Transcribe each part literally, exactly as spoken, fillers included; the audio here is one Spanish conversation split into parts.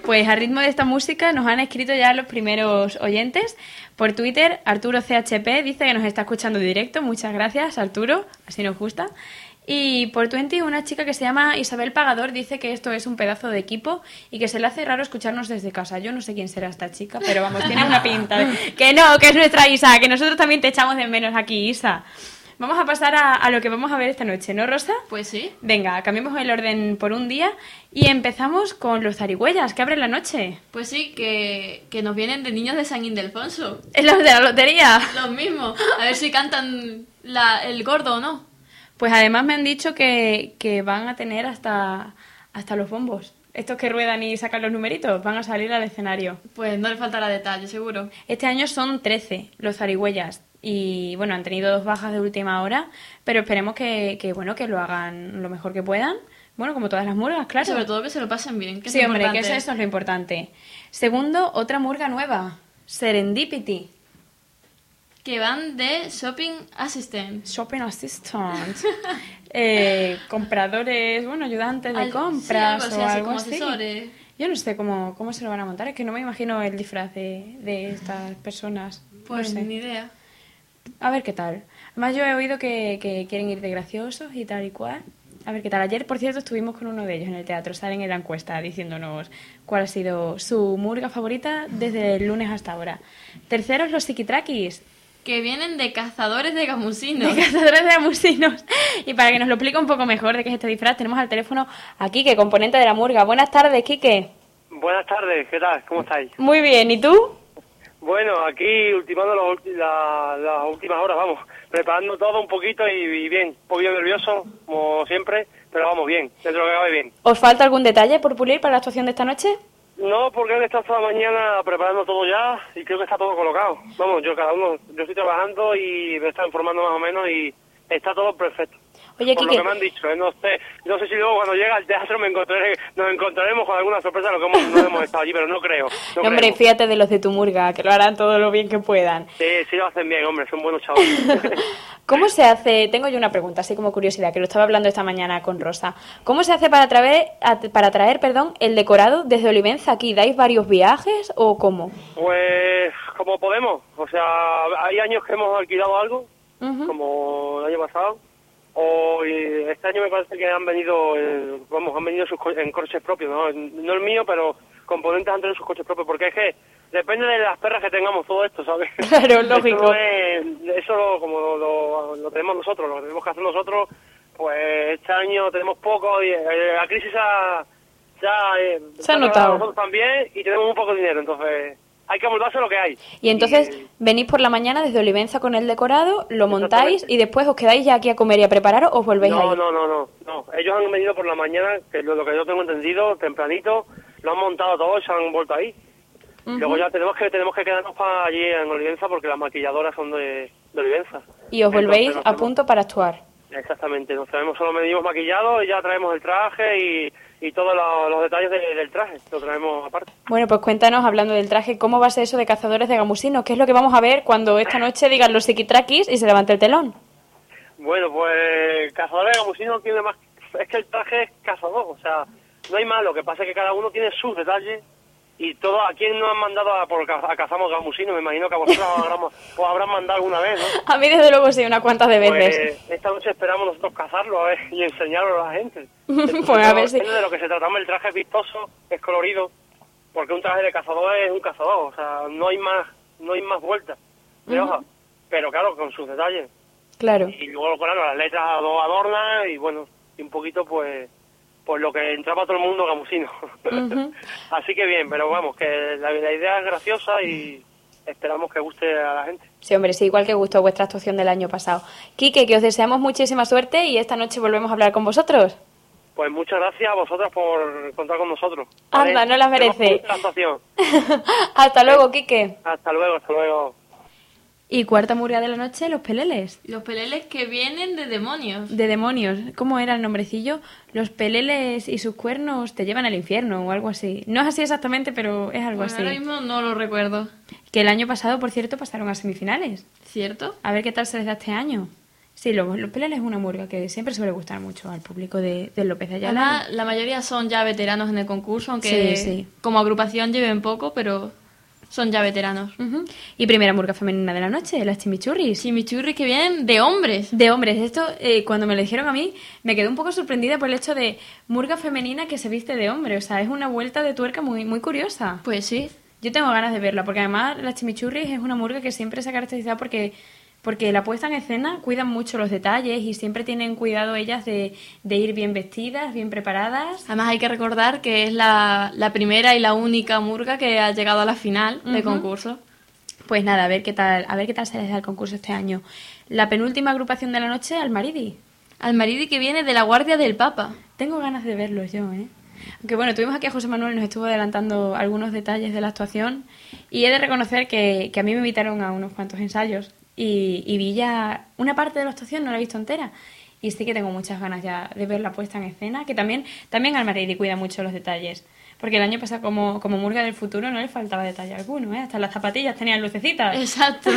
Pues a ritmo de esta música nos han escrito ya los primeros oyentes. Por Twitter, Arturo C H P dice que nos está escuchando en directo. Muchas gracias, Arturo, así nos gusta. Y por Twenty, una chica que se llama Isabel Pagador dice que esto es un pedazo de equipo y que se le hace raro escucharnos desde casa. Yo no sé quién será esta chica, pero vamos, tiene una pinta de... Que no, que es nuestra Isa, que nosotros también te echamos de menos aquí, Isa. Vamos a pasar a, a lo que vamos a ver esta noche, ¿no, Rosa? Pues sí. Venga, cambiemos el orden por un día y empezamos con los zarigüeyas, que abren la noche. Pues sí, que, que nos vienen de niños de San Ildefonso. ¿Es los de la lotería? Los mismos. A ver si cantan la, el gordo o no. Pues además me han dicho que, que van a tener hasta, hasta los bombos. Estos que ruedan y sacan los numeritos van a salir al escenario. Pues no le faltará detalle, seguro. Este año son trece los zarigüeyas. Y bueno, han tenido dos bajas de última hora, pero esperemos que, que bueno que lo hagan lo mejor que puedan. Bueno, como todas las murgas, claro. Sobre todo que se lo pasen bien. Que sí, es hombre, importante. que eso, eso es lo importante. Segundo, otra murga nueva, Serendipity. Que van de Shopping Assistant. Shopping Assistant. eh, compradores, bueno, ayudantes de Al, compras sí, algo así, o así, algo como así. asesores. Yo no sé cómo, cómo se lo van a montar. Es que no me imagino el disfraz de, de estas personas. Pues no sé. ni idea. A ver qué tal. Además yo he oído que, que quieren ir de graciosos y tal y cual. A ver qué tal. Ayer, por cierto, estuvimos con uno de ellos en el teatro. Salen en la encuesta diciéndonos cuál ha sido su murga favorita desde el lunes hasta ahora. Terceros, los psiquitraquis. Que vienen de cazadores de gamusinos. De cazadores de gamusinos. Y para que nos lo explique un poco mejor de qué es este disfraz, tenemos al teléfono a Quique, componente de la murga. Buenas tardes, Quique. Buenas tardes, ¿qué tal? ¿Cómo estáis? Muy bien, ¿y tú? Bueno, aquí ultimando los ulti- la- las últimas horas, vamos, preparando todo un poquito y, y bien, un poquito nervioso, como siempre, pero vamos bien, dentro de lo que cabe bien. ¿Os falta algún detalle por pulir para la actuación de esta noche? No, porque han estado toda la mañana preparando todo ya y creo que está todo colocado. Vamos, yo cada uno, yo estoy trabajando y me está informando más o menos y está todo perfecto. Oye, Por Quique. lo que me han dicho, ¿eh? no sé, no sé si luego cuando llegue al teatro me encontraré, nos encontraremos con alguna sorpresa, lo que hemos, no hemos estado allí, pero no creo. No No, hombre, creemos. fíjate de los de tu murga, que lo harán todo lo bien que puedan. Sí, sí lo hacen bien, hombre, son buenos chavales. ¿Cómo se hace? Tengo yo una pregunta, así como curiosidad, que lo estaba hablando esta mañana con Rosa. ¿Cómo se hace para traer, a- para traer, perdón, el decorado desde Olivenza aquí? ¿Dais varios viajes o cómo? Pues como podemos, o sea, hay años que hemos alquilado algo, Ujú. como el año pasado, o y este año me parece que han venido, eh, vamos, han venido sus co- en coches propios, ¿no? No el mío, pero componentes han tenido sus coches propios, porque es que depende de las perras que tengamos todo esto, ¿sabes? Claro, lógico. Eso, no es- eso lo- como lo, lo- lo tenemos nosotros, lo que tenemos que hacer nosotros, pues este año tenemos poco y eh, la crisis ha, ya, eh, Se ha ha notado. a nosotros también y tenemos un poco de dinero, entonces hay que amoldarse lo que hay. Y entonces Y- venís por la mañana desde Olivenza con el decorado, lo montáis Exactamente. y después os quedáis ya aquí a comer y a prepararos o os volvéis No, ahí. no, no, no, no. Ellos han venido por la mañana, que es lo, lo que yo tengo entendido, tempranito, lo han montado todo y se han vuelto ahí. Ujú. Luego ya tenemos que tenemos que quedarnos para allí en Olivenza porque las maquilladoras son de, de Olivenza. Y os volvéis Entonces, nos a tenemos- punto para actuar. Exactamente, nos traemos, solo venimos maquillados y ya traemos el traje y, y todos los, los detalles de- del traje, lo traemos aparte. Bueno, pues cuéntanos, hablando del traje, ¿cómo va a ser eso de cazadores de gamusinos? ¿Qué es lo que vamos a ver cuando esta noche digan los psiquitraquis y se levante el telón? Bueno, pues cazador de gamusinos tiene más... Es que el traje es cazador, o sea, no hay más, lo que pasa es que cada uno tiene sus detalles y todo, ¿a quién nos han mandado a, por, ca- a cazamos gamusinos? Me imagino que a vosotros os habrán, os habrán mandado alguna vez, ¿no? A mí desde luego sí, unas cuantas de veces. Pues esta noche esperamos nosotros cazarlo a ver, y enseñarlo a la gente. Pues a ver si- Depende de lo que se tratamos, el traje es vistoso, es colorido, porque un traje de cazador es un cazador, o sea, no hay más no hay más vueltas de hoja, pero claro, con sus detalles. Claro. Y luego, claro, las letras ado- adornan y bueno, y un poquito pues pues lo que entraba a todo el mundo gamusino. Ujú. Así que bien, pero vamos, que la, la idea es graciosa y esperamos que guste a la gente. Sí, hombre, sí, igual que gustó vuestra actuación del año pasado. Quique, que os deseamos muchísima suerte y esta noche volvemos a hablar con vosotros. Pues muchas gracias a vosotras por contar con nosotros. Anda, no las merece. Tenemos mucha actuación. Hasta luego, Quique. Hasta luego, hasta luego. Y cuarta murga de la noche, los peleles. Los peleles que vienen de demonios. De demonios. ¿Cómo era el nombrecillo? Los peleles y sus cuernos te llevan al infierno o algo así. No es así exactamente, pero es algo Bueno, así. ahora mismo no lo recuerdo. Que el año pasado, por cierto, pasaron a semifinales. ¿Cierto? A ver qué tal se les da este año. Sí, Los, los Peleles es una murga que siempre suele gustar mucho al público de, de López de Ayala. Además, la mayoría son ya veteranos en el concurso, aunque Sí, sí. como agrupación lleven poco, pero son ya veteranos. Ujú. Y primera murga femenina de la noche, las chimichurris. Chimichurri que vienen de hombres. De hombres, esto eh, cuando me lo dijeron a mí me quedé un poco sorprendida por el hecho de murga femenina que se viste de hombre, o sea, es una vuelta de tuerca muy, muy curiosa. Pues sí. Yo tengo ganas de verla, porque además las chimichurris es una murga que siempre se ha caracterizado porque, porque la puesta en escena cuidan mucho los detalles y siempre tienen cuidado ellas de, de ir bien vestidas, bien preparadas. Además hay que recordar que es la, la primera y la única murga que ha llegado a la final de Ujú. concurso. Pues nada, a ver qué tal, a ver qué tal se les da el concurso este año. La penúltima agrupación de la noche, Almaridi. Almaridi que viene de la Guardia del Papa. Tengo ganas de verlos yo, ¿eh? Aunque bueno, tuvimos aquí a José Manuel y nos estuvo adelantando algunos detalles de la actuación y he de reconocer que, que a mí me invitaron a unos cuantos ensayos y, y vi ya una parte de la actuación, no la he visto entera y sí que tengo muchas ganas ya de ver la puesta en escena, que también, también Almaridi cuida mucho los detalles, porque el año pasado como, como Murga del Futuro no le faltaba detalle alguno, ¿eh? Hasta las zapatillas tenían lucecitas. Exacto.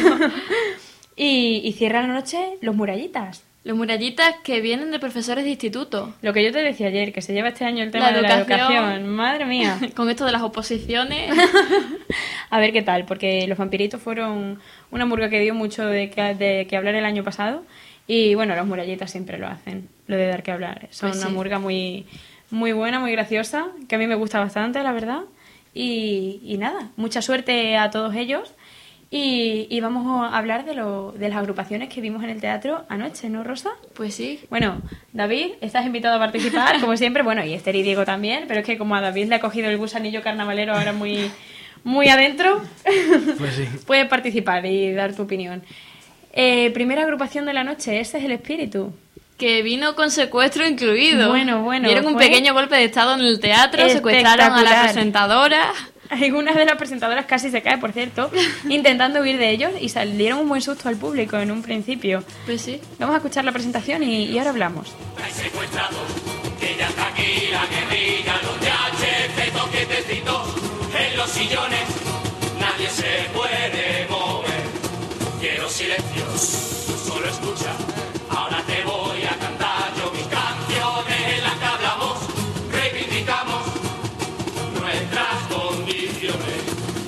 y, y cierra la noche los Murallitas. Los murallitas que vienen de profesores de instituto. Lo que yo te decía ayer, que se lleva este año el tema La de la educación. educación. Madre mía. Con esto de las oposiciones. A ver qué tal, porque los vampiritos fueron una murga que dio mucho de que, de que hablar el año pasado. Y bueno, los murallitas siempre lo hacen, lo de dar que hablar. Son Pues una sí. murga muy, muy buena, muy graciosa, que a mí me gusta bastante, la verdad. Y, y nada, mucha suerte a todos ellos. Y, y vamos a hablar de, lo, de las agrupaciones que vimos en el teatro anoche, ¿no, Rosa? Pues sí. Bueno, David, estás invitado a participar, como siempre. Bueno, y Esther y Diego también, pero es que como a David le ha cogido el gusanillo carnavalero ahora muy, muy adentro, Pues sí. puedes participar y dar tu opinión. Eh, primera agrupación de la noche, ese es el espíritu. Que vino con secuestro incluido. Bueno, bueno, Dieron un fue pequeño golpe de estado en el teatro, secuestraron a la espectacular. presentadora. Algunas de las presentadoras casi se cae, por cierto, intentando huir de ellos y salieron un buen susto al público en un principio. Pues sí. Vamos a escuchar la presentación y, y ahora hablamos. Hay secuestrados, que ya está aquí la guerrilla, los de H F, toquetecitos en los sillones, nadie se puede mover. Quiero silencios, solo escucha, ahora te voy a cantar yo mis canciones en las que hablamos, reivindicamos nuestras condiciones.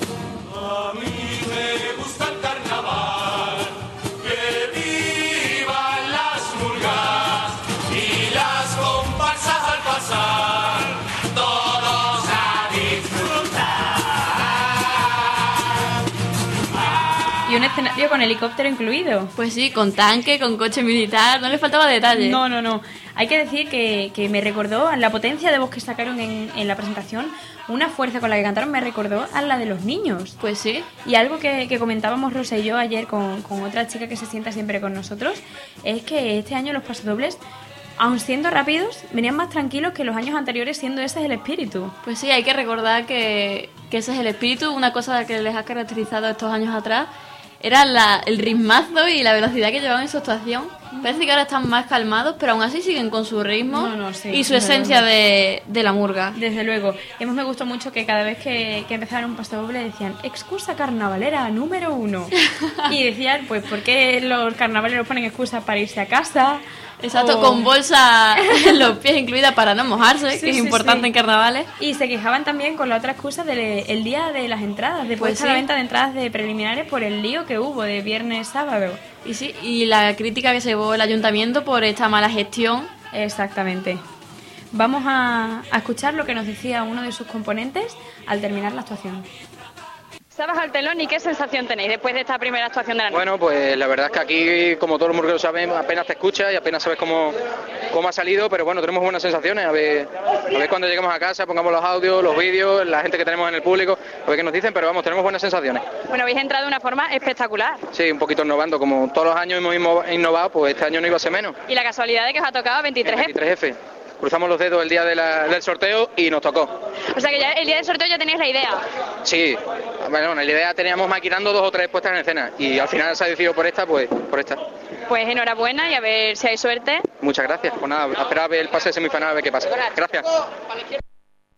A mí me gusta el carnaval, que vivan las murgas y las comparsas al pasar, todos a disfrutar. Y un escenario con helicóptero incluido. Pues sí, con tanque, con coche militar, no le faltaba detalle. No, no, no. Hay que decir que, que me recordó a la potencia de voz que sacaron en, en la presentación, una fuerza con la que cantaron me recordó a la de los niños. Pues sí. Y algo que, que comentábamos Rosa y yo ayer con, con otra chica que se sienta siempre con nosotros, es que este año los pasodobles, aun siendo rápidos, venían más tranquilos que los años anteriores, siendo ese el espíritu. Pues sí, hay que recordar que, que ese es el espíritu. Una cosa que les ha caracterizado estos años atrás era la, el ritmazo y la velocidad que llevaban en su actuación. Parece que ahora están más calmados, pero aún así siguen con su ritmo No, no, sí, y su desde esencia luego. de, de la murga. Desde luego. Y además me gustó mucho que cada vez que, que empezaron un pasodoble decían excusa carnavalera número uno. Y decían, pues, ¿por qué los carnavaleros ponen excusas para irse a casa? Exacto, O- con bolsa en los pies incluida para no mojarse, Sí, que es sí, importante sí. en carnavales. Y se quejaban también con la otra excusa del día de las entradas, de Pues puesta a la sí. venta de entradas de preliminares por el lío que hubo de viernes sábado. Y sí, y la crítica que se llevó el ayuntamiento por esta mala gestión. Exactamente. Vamos a, a escuchar lo que nos decía uno de sus componentes al terminar la actuación. Se ha bajado el telón y ¿qué sensación tenéis después de esta primera actuación de la noche? Bueno, pues la verdad es que aquí, como todos los murgueros saben, apenas te escuchas y apenas sabes cómo, cómo ha salido, pero bueno, tenemos buenas sensaciones. A ver, a ver cuando lleguemos a casa, pongamos los audios, los vídeos, la gente que tenemos en el público, a ver qué nos dicen, pero vamos, tenemos buenas sensaciones. Bueno, habéis entrado de una forma espectacular. Sí, un poquito innovando, como todos los años hemos inno- innovado, pues este año no iba a ser menos. Y la casualidad de que os ha tocado veintitrés F. veintitrés F. Cruzamos los dedos el día de la- del sorteo y nos tocó. O sea que ya el día del sorteo ya tenéis la idea. Sí, bueno, la idea teníamos maquinando dos o tres puestas en escena y al final se ha decidido por esta, pues por esta. Pues enhorabuena y a ver si hay suerte. Muchas gracias. Pues nada, a esperar a ver el pase de semifinal a ver qué pasa. Gracias.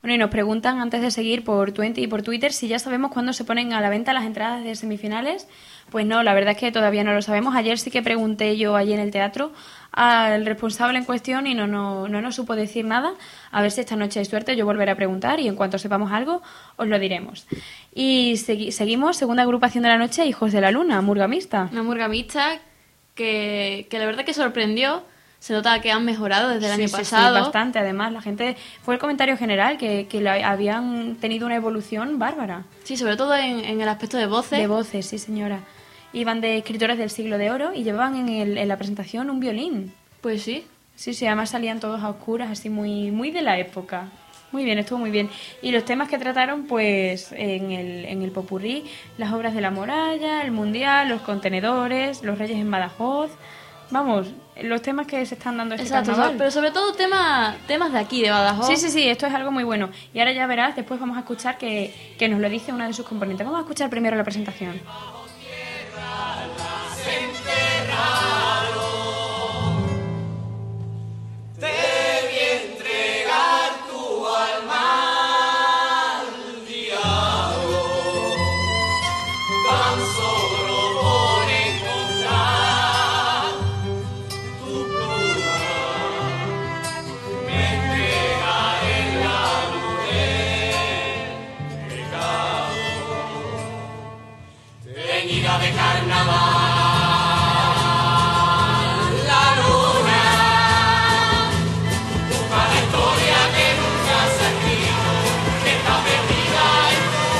Bueno, y nos preguntan antes de seguir por Twenty y por Twitter si ya sabemos cuándo se ponen a la venta las entradas de semifinales. Pues no, la verdad es que todavía no lo sabemos. Ayer sí que pregunté yo allí en el teatro al responsable en cuestión y no, no, no nos supo decir nada. A ver si esta noche hay suerte, yo volveré a preguntar y en cuanto sepamos algo os lo diremos. Y segui- seguimos, segunda agrupación de la noche, Hijos de la Luna, murga mixta. Una murga mixta que, que la verdad que sorprendió. Se nota que han mejorado desde el Sí, año sí, pasado. sí, bastante. Además, la gente... Fue el comentario general, que, que la- habían tenido una evolución bárbara. Sí, sobre todo en, en el aspecto de voces. De voces, sí, señora. Iban de escritores del siglo de oro y llevaban en, el, en la presentación un violín. Pues sí. Sí, sí, además salían todos a oscuras, así muy, muy de la época. Muy bien, estuvo muy bien. Y los temas que trataron, pues, en el, en el popurrí, las obras de la muralla, el mundial, los contenedores, los reyes en Badajoz... Vamos, los temas que se están dando este Exacto, carnaval. pero sobre todo temas temas de aquí, de Badajoz. Sí, sí, sí, esto es algo muy bueno. Y ahora ya verás, después vamos a escuchar que, que nos lo dice una de sus componentes. Vamos a escuchar primero la presentación. Teñida de carnaval, la luna, busca la historia que nunca se ha escrito, que está perdida en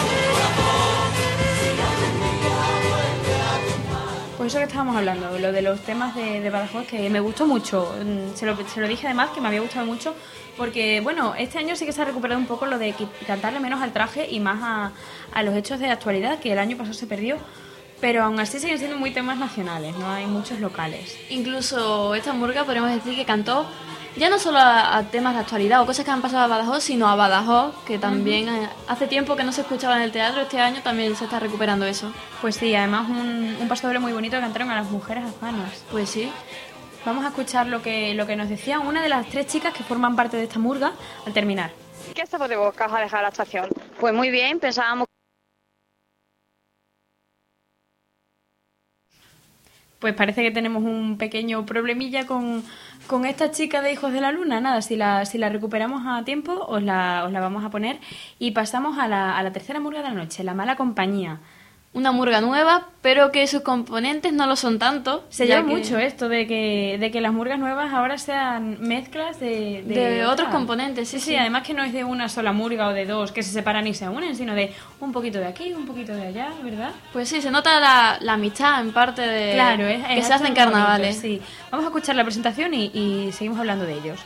tu corazón. Pues eso que estábamos hablando, lo de los temas de, de Badajoz, que me gustó mucho. Mm, Se lo, se lo dije además que me había gustado mucho, porque bueno, este año sí que se ha recuperado un poco lo de qui- cantarle menos al traje y más a, a los hechos de actualidad, que el año pasado se perdió. Pero aún así siguen siendo muy temas nacionales, no hay muchos locales. Incluso esta murga podemos decir que cantó ya no solo a, a temas de actualidad o cosas que han pasado a Badajoz, sino a Badajoz, que también eh, hace tiempo que no se escuchaba en el teatro, este año también se está recuperando eso. Pues sí, además un, un pasodoble muy bonito que cantaron a las mujeres afganas. Pues sí. Vamos a escuchar lo que, lo que nos decía una de las tres chicas que forman parte de esta murga al terminar. ¿Qué sabor de boca os ha dejado la actuación? Pues muy bien, pensábamos. Pues parece que tenemos un pequeño problemilla con, con esta chica de Hijos de la Luna. Nada, si la, si la recuperamos a tiempo os la, os la vamos a poner. Y pasamos a la, a la tercera murga de la noche, La Mala Compañía. Una murga nueva, pero que sus componentes no lo son tanto. Se ya lleva que- mucho esto de que, de que las murgas nuevas ahora sean mezclas de... De otros otras. componentes, sí, sí, sí. Además que no es de una sola murga o de dos que se separan y se unen, sino de un poquito de aquí, un poquito de allá, ¿verdad? Pues sí, se nota la, la amistad en parte de Claro, es, que es se hacen algo bonito, carnavales. sí. Vamos a escuchar la presentación y, y seguimos hablando de ellos.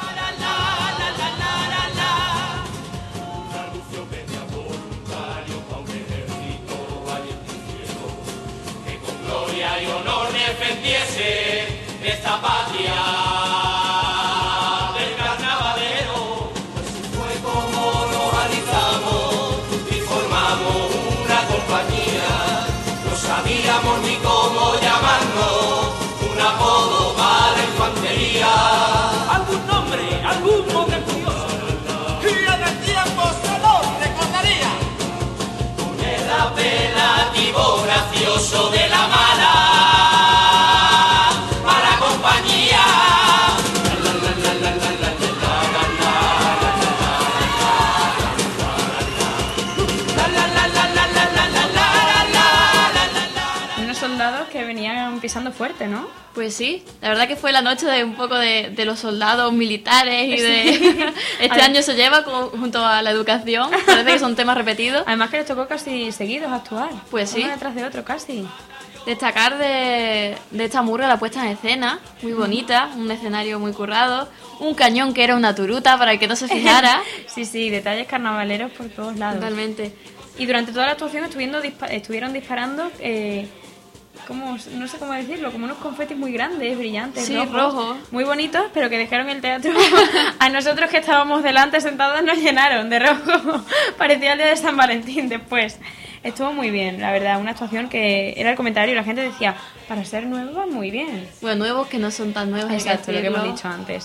Gloria y honor defendiese esta patria del carnavalero. Así fue como nos alizamos y formamos una compañía. No sabíamos ni cómo llamarnos, un apodo para la infantería. Algún nombre, algún nombre curioso. Y en el tiempo se lo recordaría. Con el apelativo gracioso de la mala, mala compañía. Unos soldados que venían pisando fuerte, ¿no? Pues sí, la verdad que fue la noche de un poco de, de los soldados militares y de... Sí. Este año se lleva con- junto a la educación, parece que son temas repetidos. Además que les tocó casi seguidos actuar. Pues sí. Uno detrás de otro, casi. Destacar de, de esta murga la puesta en escena, muy bonita, un escenario muy currado, un cañón que era una turuta para el que no se fijara. Sí, sí, detalles carnavaleros por todos lados. Totalmente. Y durante toda la actuación estuvieron, dispa- estuvieron disparando, eh, como, no sé cómo decirlo, como unos confetis muy grandes, brillantes, Sí, rojos, rojos. muy bonitos, pero que dejaron el teatro. A nosotros que estábamos delante sentados nos llenaron de rojo. Parecía el día de San Valentín después. Estuvo muy bien, la verdad, una actuación que era el comentario y la gente decía, para ser nueva, muy bien. Bueno, nuevos que no son tan nuevos. hay que Exacto, lo que hemos decirlo. dicho antes.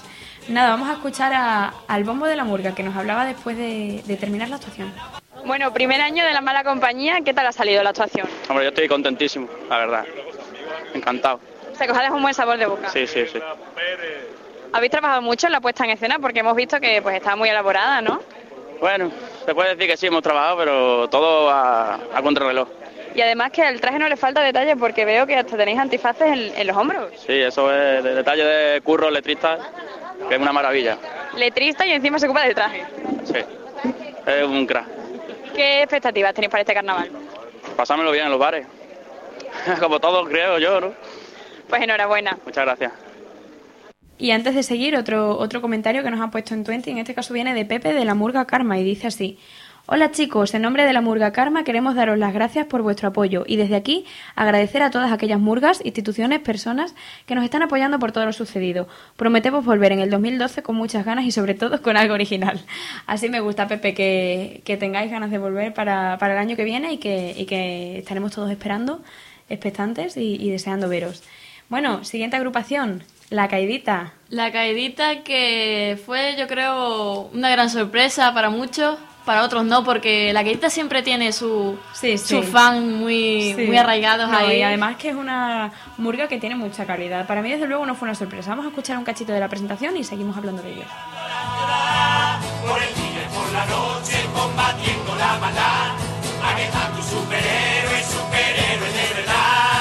Nada, vamos a escuchar a, al Bombo de la Murga, que nos hablaba después de, de terminar la actuación. Bueno, primer año de La Mala Compañía, ¿qué tal ha salido la actuación? Hombre, yo estoy contentísimo, la verdad. Encantado. O sea, que os ha dejado un buen sabor de boca. Sí, sí, sí. Habéis trabajado mucho en la puesta en escena porque hemos visto que pues estaba muy elaborada, ¿no? Bueno, se puede decir que sí, hemos trabajado, pero todo a, a contrarreloj. Y además que al traje no le falta detalle porque veo que hasta tenéis antifaces en, en los hombros. Sí, eso es de detalle de curro letrista, que es una maravilla. Letrista y encima se ocupa del traje. Sí, es un crack. ¿Qué expectativas tenéis para este carnaval? Pasármelo bien en los bares. Como todos, creo yo, ¿no? Pues enhorabuena. Muchas gracias. Y antes de seguir, otro, otro comentario que nos han puesto en veinte, en este caso viene de Pepe de la Murga Karma y dice así: hola chicos, en nombre de la Murga Karma queremos daros las gracias por vuestro apoyo y desde aquí agradecer a todas aquellas murgas, instituciones, personas que nos están apoyando por todo lo sucedido. Prometemos volver en el dos mil doce con muchas ganas y sobre todo con algo original. Así me gusta, Pepe, que, que tengáis ganas de volver para, para el año que viene y que, y que estaremos todos esperando, expectantes y, y deseando veros. Bueno, siguiente agrupación, La Caidita. La Caidita, que fue, yo creo, una gran sorpresa para muchos, para otros no, porque La Caidita siempre tiene su, sí, sí. su fan muy, sí. muy arraigados no, ahí. Y además que es una murga que tiene mucha calidad. Para mí, desde luego, no fue una sorpresa. Vamos a escuchar un cachito de la presentación y seguimos hablando de ellos. Por el día y por la noche combatiendo la maldad. Aquí están tus superhéroes, superhéroes de verdad.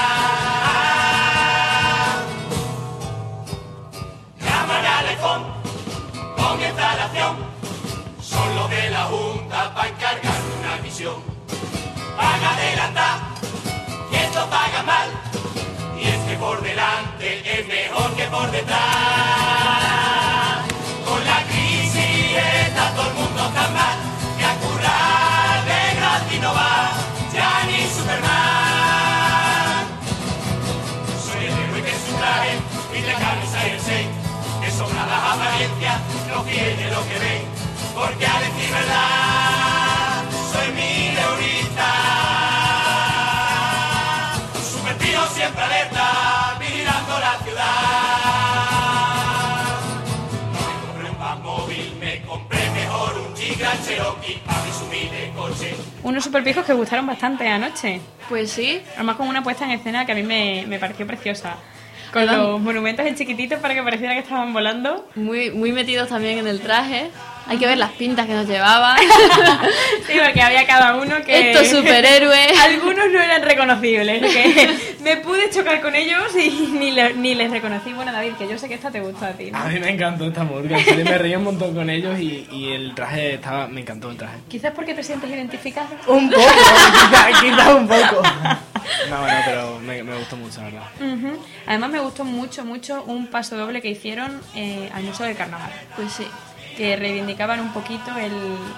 Comienza la acción, son los de la Junta para encargar una misión. Van a adelantar, y esto paga mal, y es que por delante es mejor que por detrás. Con la crisis está todo el mundo tan mal, que a currar de gratis no va, ya ni Superman. Soy el héroe que es su traje, y la camisa y el seis. Sobra las apariencias, no tiene lo que ven, porque a decir verdad, soy mileurista. Supertío siempre alerta, vigilando la ciudad. No me compré un van móvil, me compré mejor un Jeep Grand Cherokee para mi humilde coche. Unos superpijos que gustaron bastante anoche. Pues sí. Además con una puesta en escena que a mí me, me pareció preciosa. Con los monumentos en chiquititos para que pareciera que estaban volando. Muy, muy metidos también en el traje. Hay que ver las pintas que nos llevaban. Sí, porque había cada uno que... Estos superhéroes. Algunos no eran reconocibles. Que me pude chocar con ellos y ni, le, ni les reconocí. Bueno, David, que yo sé que esta te gustó a ti, ¿no? A mí me encantó esta murga. Yo me reí un montón con ellos y, y el traje estaba... Me encantó el traje. Quizás porque te sientes identificado. Un poco, quizás, quizás un poco. No, bueno, pero me, me gustó mucho, la verdad. Uh-huh. Además me gustó mucho, mucho un paso doble que hicieron eh, al Museo del Carnaval. Pues sí. Que reivindicaban un poquito el,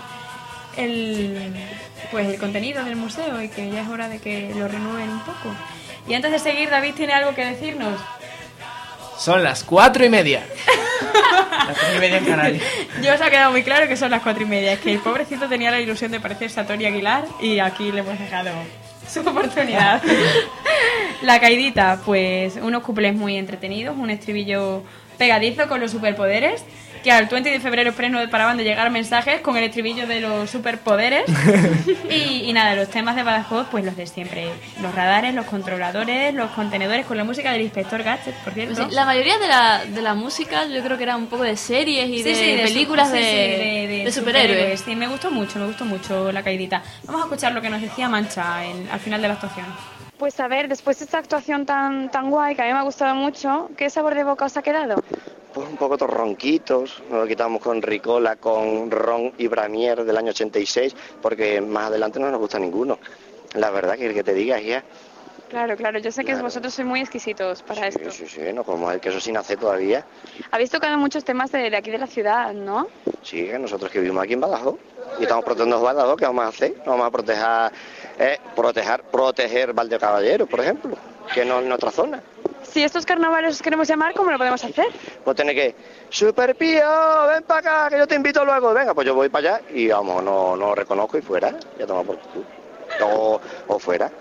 el, pues el contenido del museo y que ya es hora de que lo renueven un poco. Y antes de seguir, David tiene algo que decirnos. Son las cuatro y media. Las cuatro y media en Canarias. Yo os ha quedado muy claro que son las cuatro y media. Es que el pobrecito tenía la ilusión de parecerse a Tony Aguilar y aquí le hemos dejado su oportunidad. La Caidita, pues unos cuplés muy entretenidos, un estribillo pegadizo con los superpoderes, que al veinte de febrero express no paraban de llegar mensajes con el estribillo de los superpoderes. y, y nada, los temas de Badajoz, pues los de siempre. Los radares, los controladores, los contenedores, con la música del Inspector Gadget, por cierto. Pues sí, la mayoría de la, de la música yo creo que era un poco de series y Sí, de, sí, de películas su- de, sí, sí, de, de de superhéroes. superhéroes. Sí, me gustó mucho, me gustó mucho La Caidita. Vamos a escuchar lo que nos decía Mancha en- al final de la actuación. Pues a ver, después de esta actuación tan, tan guay, que a mí me ha gustado mucho, ¿qué sabor de boca os ha quedado? Pues un poco ronquitos, nos lo quitamos con Ricola, con Ron y Branier del año ochenta y seis, porque más adelante no nos gusta ninguno. La verdad que el que te digas ya. Claro, claro, yo sé que Claro. vosotros sois muy exquisitos para Sí, esto. sí, sí, no comemos el queso sin hacer todavía. Habéis tocado muchos temas de, de aquí de la ciudad, ¿no? Sí, que nosotros que vivimos aquí en Badajoz y estamos protegiendo Badajoz, ¿qué vamos a hacer? No vamos a proteger, eh, proteger, proteger Valdecaballero, por ejemplo, que no es nuestra zona. Si estos carnavales os queremos llamar, ¿cómo lo podemos hacer? Pues tener que, Super Pío, ven para acá, que yo te invito luego. Venga, pues yo voy para allá y vamos, no, no reconozco y fuera, ya toma por culo. O, o fuera.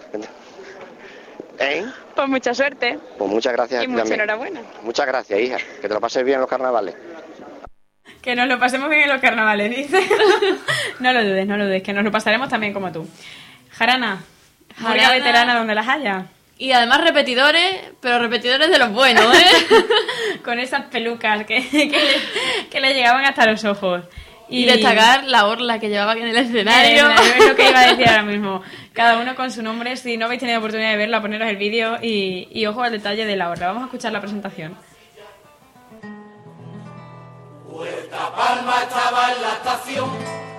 ¿Eh? Pues mucha suerte Pues muchas gracias. y a ti mucha también. enhorabuena. Muchas gracias, hija. Que te lo pases bien en los carnavales. Que nos lo pasemos bien en los carnavales, dice. No lo dudes, no lo dudes, que nos lo pasaremos también como tú. Jarana, Jarana, murga veterana donde las haya. Y además repetidores, pero repetidores de los buenos, ¿eh? Con esas pelucas que, que, que le llegaban hasta los ojos. Y, y destacar la orla que llevaba en el escenario. El escenario es lo que iba a decir ahora mismo. Cada uno con su nombre. Si no habéis tenido oportunidad de verla, poneros el vídeo y, y ojo al detalle de la orla. Vamos a escuchar la presentación. Puerta Palma estaba en la estación,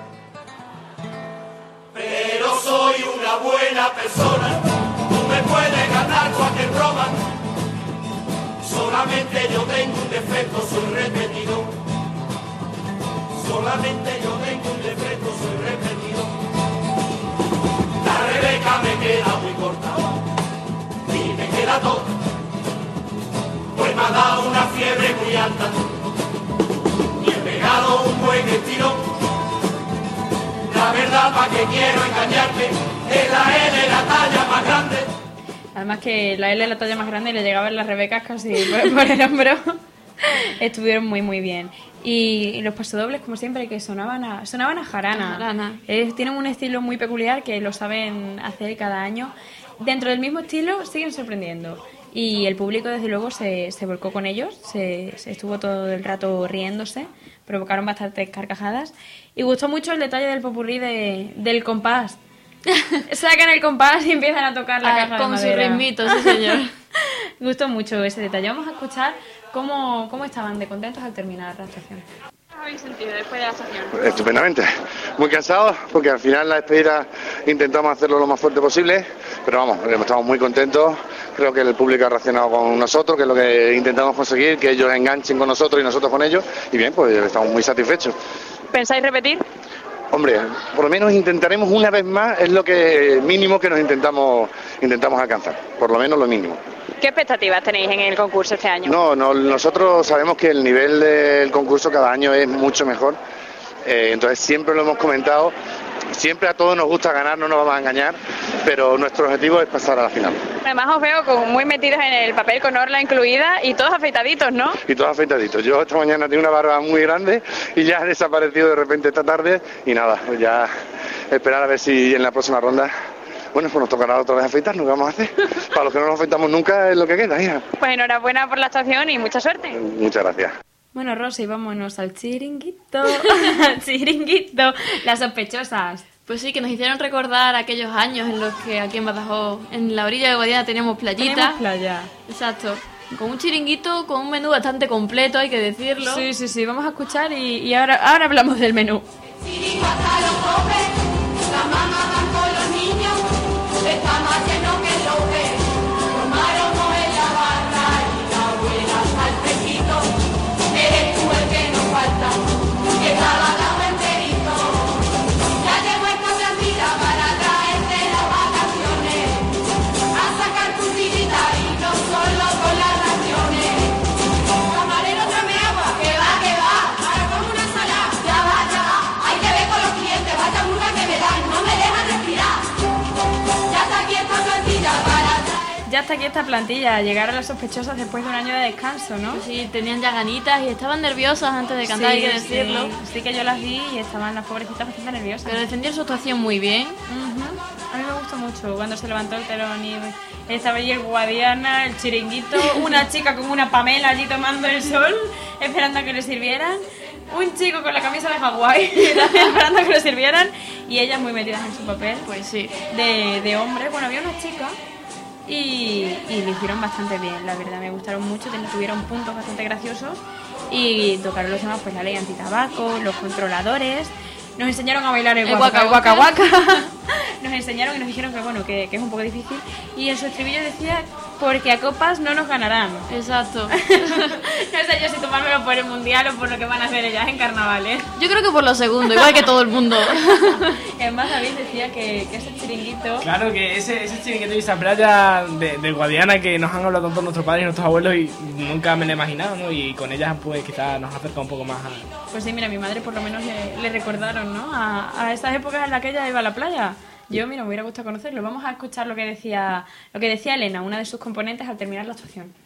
pero soy una buena persona. Tú me puedes ganar cualquier broma. Solamente yo tengo un defecto, soy repetido. Solamente yo tengo un defecto, soy repetido. La Rebeca me queda muy corta y me queda todo, pues me ha dado una fiebre muy alta y he pegado un buen estirón. La verdad, pa' que quiero engañarte, es la L la talla más grande. Además que la L la talla más grande le llegaban las Rebecas casi por, por el hombro. Estuvieron muy muy bien. Y los pasodobles, como siempre, que sonaban a, sonaban a jarana. jarana. Eh, tienen un estilo muy peculiar que lo saben hacer cada año. Dentro del mismo estilo siguen sorprendiendo. Y el público, desde luego, se, se volcó con ellos. Se, se estuvo todo el rato riéndose. Provocaron bastantes carcajadas. Y gustó mucho el detalle del popurrí de, del compás. Sacan el compás y empiezan a tocar la ah, caja de con madera. Con su ritmito, sí señor. Gustó mucho ese detalle. Vamos a escuchar cómo, cómo estaban de contentos al terminar la actuación. ¿Cómo habéis sentido después de la actuación? Estupendamente, muy cansados porque al final la despedida intentamos hacerlo lo más fuerte posible, pero vamos, estamos muy contentos. Creo que el público ha reaccionado con nosotros, que es lo que intentamos conseguir, que ellos enganchen con nosotros y nosotros con ellos, y bien, pues estamos muy satisfechos. ¿Pensáis repetir? Hombre, por lo menos intentaremos una vez más, es lo que mínimo que nos intentamos intentamos alcanzar, por lo menos lo mínimo. ¿Qué expectativas tenéis en el concurso este año? No, no, nosotros sabemos que el nivel del concurso cada año es mucho mejor, eh, entonces siempre lo hemos comentado, siempre a todos nos gusta ganar, no nos vamos a engañar, pero nuestro objetivo es pasar a la final. Además os veo con, muy metidos en el papel, con Orla incluida y todos afeitaditos, ¿no? Y todos afeitaditos. Yo esta mañana tenía una barba muy grande y ya ha desaparecido de repente esta tarde y nada, pues ya esperar a ver si en la próxima ronda, bueno, pues nos tocará otra vez afeitarnos, ¿qué vamos a hacer? Para los que no nos afeitamos nunca es lo que queda, hija. Pues enhorabuena por la actuación y mucha suerte. Muchas gracias. Bueno, Rosy, vámonos al chiringuito, al chiringuito, las sospechosas. Pues sí, que nos hicieron recordar aquellos años en los que aquí en Badajoz, en la orilla de Guadiana, teníamos playita. Tenemos playa. Exacto. Con un chiringuito, con un menú bastante completo, hay que decirlo. Sí, sí, sí, vamos a escuchar y, y ahora, ahora hablamos del menú. La mamá van con los niños, está más lleno que lo ve. Tomaron en la barra y la abuela está al fresquito. Eres tú el que nos falta, que estaba dado enterito. Ya llegó esta plantilla para traerte las vacaciones, a sacar tu tirita y no solo con las raciones. Camarero, tráeme agua, que va, que va, para con una ensalada. Ya va, ya va, hay que ver con los clientes, vaya burra que me dan, no me dejan respirar. Ya está aquí esta plantilla para traer. Ya está aquí esta plantilla. Llegaron las sospechosas después de un año de descanso, ¿no? Sí, tenían ya ganitas y estaban nerviosas antes de cantar, Sí, hay que decirlo. Sí. sí que yo las vi y estaban las pobrecitas bastante nerviosas. Pero defendieron su actuación muy bien. Uh-huh. A mí me gustó mucho cuando se levantó el telón y estaba allí el Guadiana, el chiringuito, una chica con una Pamela allí tomando el sol, esperando a que le sirvieran, un chico con la camisa de Hawái también esperando a que le sirvieran, y ellas muy metidas en su papel, Pues sí. de, de hombre. Bueno, había una chica y, y lo hicieron bastante bien, la verdad, me gustaron mucho, tuvieron puntos bastante graciosos y tocaron los temas, pues la ley antitabaco, los controladores. Nos enseñaron a bailar el, El guaca guaca guaca guaca. Nos enseñaron y nos dijeron que bueno, que, que es un poco difícil. Y en su estribillo decía, porque a copas no nos ganarán. Exacto. No sé yo si tomármelo por el mundial o por lo que van a hacer ellas en carnavales. Yo creo que por lo segundo, igual que todo el mundo. Y además David decía que, que ese chiringuito... Claro, que ese, ese chiringuito y esa playa de, de Guadiana que nos han hablado tanto nuestros padres y nuestros abuelos y nunca me lo he imaginado, ¿no? Y con ellas pues quizás nos acerca un poco más a... Pues sí, mira, mi madre por lo menos le, le recordaron, ¿no? A, a esas épocas en las que ella iba a la playa. Yo, mira, me hubiera gustado conocerlo. Vamos a escuchar lo que decía lo que decía Elena, una de sus componentes, al terminar la actuación.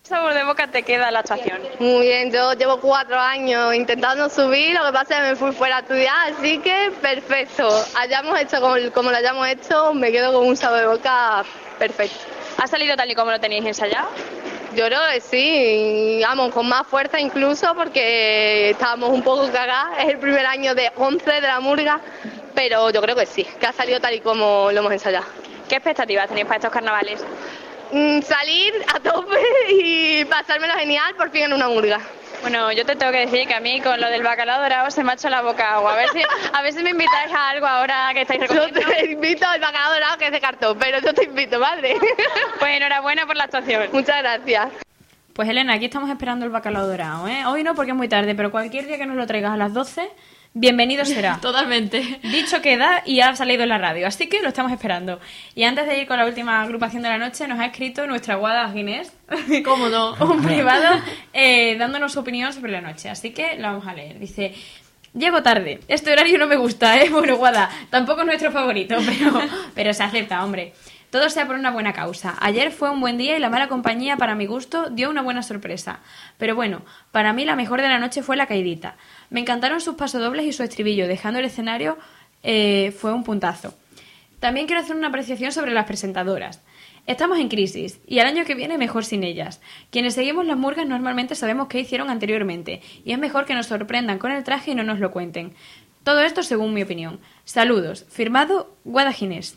¿Qué sabor de boca te queda la actuación? Muy bien, yo llevo cuatro años intentando subir, lo que pasa es que me fui fuera a estudiar, así que perfecto. Hayamos hecho como, como lo hayamos hecho, me quedo con un sabor de boca perfecto. ¿Ha salido tal y como lo tenéis ensayado? Yo creo que sí, vamos, con más fuerza incluso porque estábamos un poco cagadas, es el primer año de once de la murga, pero yo creo que sí, que ha salido tal y como lo hemos ensayado. ¿Qué expectativas tenéis para estos carnavales? Mm, salir a tope y pasármelo genial por fin en una murga. Bueno, yo te tengo que decir que a mí con lo del bacalao dorado se me ha hecho la boca agua. A ver si, a ver si me invitáis a algo ahora que estáis recogiendo. Yo te invito al bacalao dorado que es de cartón, pero yo te invito, madre. Pues enhorabuena por la actuación. Muchas gracias. Pues Elena, aquí estamos esperando el bacalao dorado, ¿eh? Hoy no porque es muy tarde, pero cualquier día que nos lo traigas a las doce, bienvenido será. Totalmente. Dicho queda y ha salido en la radio, así que lo estamos esperando. Y antes de ir con la última agrupación de la noche, nos ha escrito nuestra Guada Ginés. ¿Cómo no? Un privado eh, dándonos su opinión sobre la noche, así que la vamos a leer. Dice: llego tarde, este horario no me gusta, ¿eh? Bueno, Guada, tampoco es nuestro favorito, pero, pero se acepta, hombre. Todo sea por una buena causa. Ayer fue un buen día y la mala compañía, para mi gusto, dio una buena sorpresa. Pero bueno, para mí la mejor de la noche fue la caidita. Me encantaron sus pasodobles y su estribillo, dejando el escenario eh, fue un puntazo. También quiero hacer una apreciación sobre las presentadoras. Estamos en crisis y al año que viene mejor sin ellas. Quienes seguimos las murgas normalmente sabemos qué hicieron anteriormente y es mejor que nos sorprendan con el traje y no nos lo cuenten. Todo esto según mi opinión. Saludos. Firmado Guada Ginés.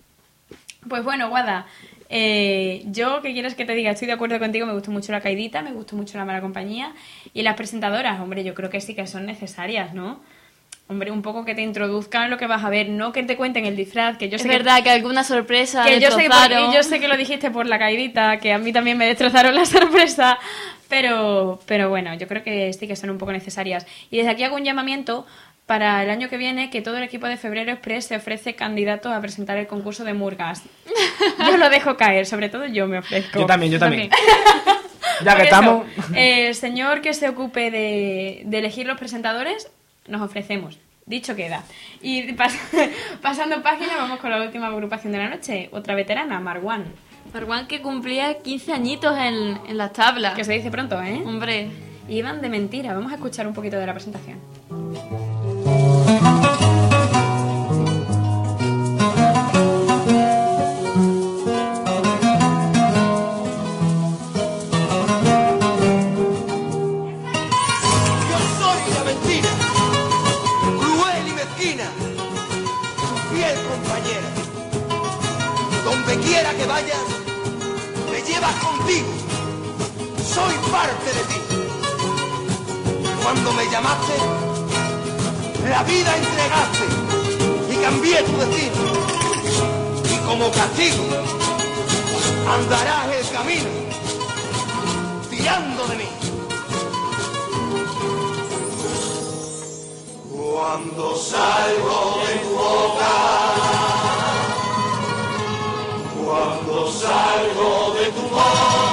Pues bueno, Guada, eh, yo, ¿qué quieres que te diga? Estoy de acuerdo contigo, me gustó mucho la caidita, me gustó mucho la mala compañía. Y las presentadoras, hombre, yo creo que sí que son necesarias, ¿no? Hombre, un poco que te introduzcan lo que vas a ver, no que te cuenten el disfraz, que yo es sé verdad que, que alguna sorpresa que yo sé que, por, destrozaron. yo sé que lo dijiste por la caidita, que a mí también me destrozaron la sorpresa, pero, pero bueno, yo creo que sí que son un poco necesarias. Y desde aquí hago un llamamiento para el año que viene, que todo el equipo de Febrero Express se ofrece candidato a presentar el concurso de murgas. Yo lo dejo caer, sobre todo yo me ofrezco. Yo también, yo también. también. Ya Por que eso, estamos... El señor que se ocupe de, de elegir los presentadores, nos ofrecemos. Dicho queda. Y pas pasando página, vamos con la última agrupación de la noche. Otra veterana, Marwan. Marwan, que cumplía quince añitos en, en las tablas. Que se dice pronto, ¿eh? Hombre. Iban de mentira. Vamos a escuchar un poquito de la presentación. Quiera que vayas, me llevas contigo, soy parte de ti. Cuando me llamaste, la vida entregaste y cambié tu destino. Y como castigo, andarás el camino, tirando de mí. Cuando salgo de tu boca, cuando salgo de tu boca,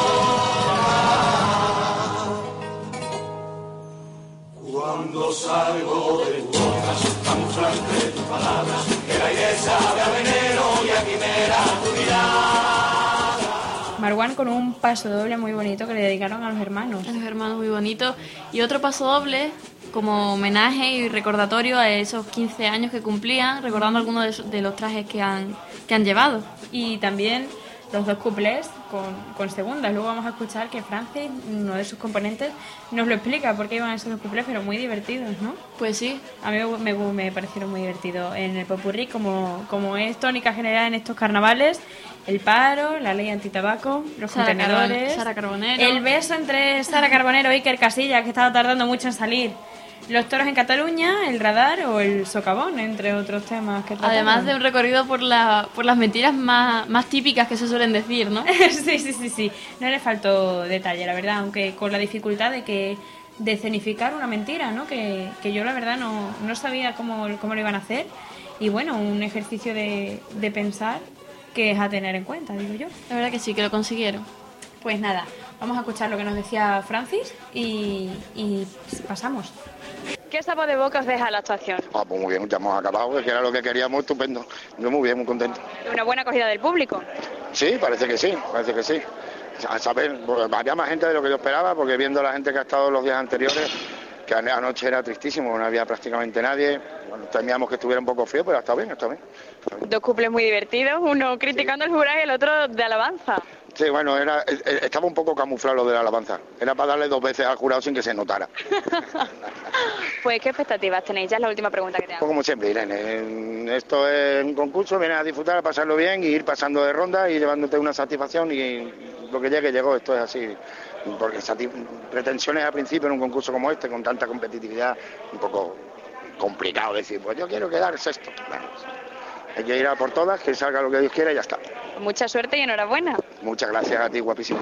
cuando salgo de tu boca, camuflante tus palabras, que el aire sabe a veneno y a quimera tu mirada. Marwan con un paso doble muy bonito que le dedicaron a los hermanos. A los hermanos muy bonito. Y otro paso doble como homenaje y recordatorio a esos quince años que cumplían, recordando algunos de, esos, de los trajes que han, que han llevado. Y también los dos cuplés con, con segundas. Luego vamos a escuchar que Francis, uno de sus componentes, nos lo explica por qué iban esos dos cuplés, pero muy divertidos, ¿no? Pues sí. A mí me, me, me parecieron muy divertidos. En el popurrí, como, como es tónica general en estos carnavales, el paro, la ley antitabaco, los Sara contenedores, Car Sara Carbonero, el beso entre Sara Carbonero y Iker Casillas, que estaba tardando mucho en salir, los toros en Cataluña, el radar o el socavón, entre otros temas que trataron. Además de un recorrido por, la, por las mentiras más, más típicas que se suelen decir, ¿no? sí, sí, sí, sí. No le faltó detalle, la verdad, aunque con la dificultad de que de escenificar una mentira, ¿no? Que, que yo la verdad no, no sabía cómo, cómo lo iban a hacer. Y bueno, un ejercicio de, de pensar que es a tener en cuenta, digo yo. La verdad que sí, que lo consiguieron. Pues nada, vamos a escuchar lo que nos decía Francis y, y pasamos. ¿Qué sabor de boca os deja la actuación? Ah, pues muy bien, ya hemos acabado, que era lo que queríamos, estupendo. Yo muy bien, muy contento. ¿Una buena acogida del público? Sí, parece que sí, parece que sí. a saber, había más gente de lo que yo esperaba, porque viendo a la gente que ha estado los días anteriores, que anoche era tristísimo, no había prácticamente nadie. Bueno, temíamos que estuviera un poco frío, pero ha estado bien, ha estado bien. Está bien. Dos cuplés muy divertidos, uno criticando el jurado y el otro de alabanza. Sí, bueno, era, estaba un poco camuflado lo de la alabanza. Era para darle dos veces al jurado sin que se notara. Pues, ¿qué expectativas tenéis? Ya es la última pregunta que te hago. Pues como siempre, Irene, esto es un concurso, vienes a disfrutar, a pasarlo bien y ir pasando de ronda y llevándote una satisfacción, y lo que llegue, llegó. Esto es así. Porque pretensiones al principio en un concurso como este, con tanta competitividad, un poco complicado decir, pues yo quiero quedar sexto. Bueno, hay que ir a por todas, que salga lo que Dios quiera y ya está. Mucha suerte y enhorabuena. Muchas gracias a ti, guapísimo.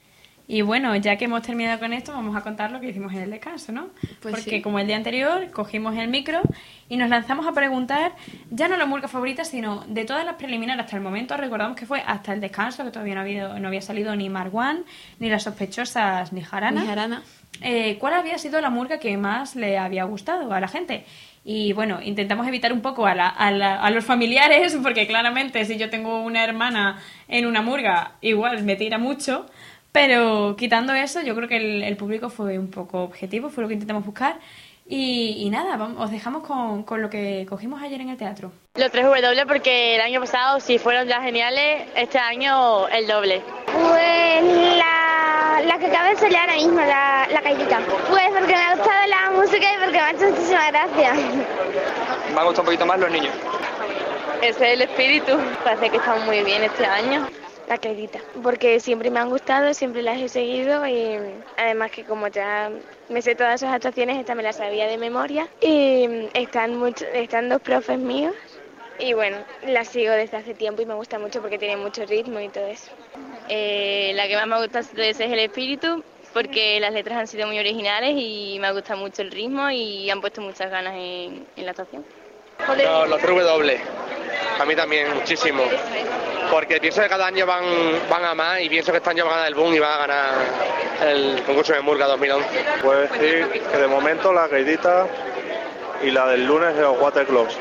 Y bueno, ya que hemos terminado con esto, vamos a contar lo que hicimos en el descanso, ¿no? Pues Porque sí. como el día anterior, cogimos el micro y nos lanzamos a preguntar, ya no la murga favorita, sino de todas las preliminares hasta el momento. Recordamos que fue hasta el descanso, que todavía no, ha habido, no había salido ni Marwan, ni Las Sospechosas, ni Jarana. Ni Jarana. Eh, ¿Cuál había sido la murga que más le había gustado a la gente? Y bueno, intentamos evitar un poco a, la, a, la, a los familiares, porque claramente si yo tengo una hermana en una murga, igual me tira mucho. Pero quitando eso, yo creo que el, el público fue un poco objetivo, fue lo que intentamos buscar. Y, y nada, vamos, os dejamos con, con lo que cogimos ayer en el teatro. Los tres W, porque el año pasado sí fueron ya geniales, este año el doble. Pues la, la que acaba de salir ahora mismo, la, la caidita. Pues porque me ha gustado la música y porque me ha hecho muchísimas gracias. Me ha gustado un poquito más los niños. Ese es el espíritu. Parece que están muy bien este año. La caidita, porque siempre me han gustado, siempre las he seguido y además que como ya me sé todas sus actuaciones, esta me la sabía de memoria y están, mucho, están dos profes míos y bueno, las sigo desde hace tiempo y me gusta mucho porque tiene mucho ritmo y todo eso. Eh, la que más me gusta es el espíritu, porque las letras han sido muy originales y me gusta mucho el ritmo y han puesto muchas ganas en, en la actuación. No, los tres W, a mí también, muchísimo. Porque pienso que cada año van, van a más y pienso que este año van a ganar el boom y van a ganar el concurso de Murga dos mil once. Puedo decir que de momento la caidita y la del lunes de los Waterclubs.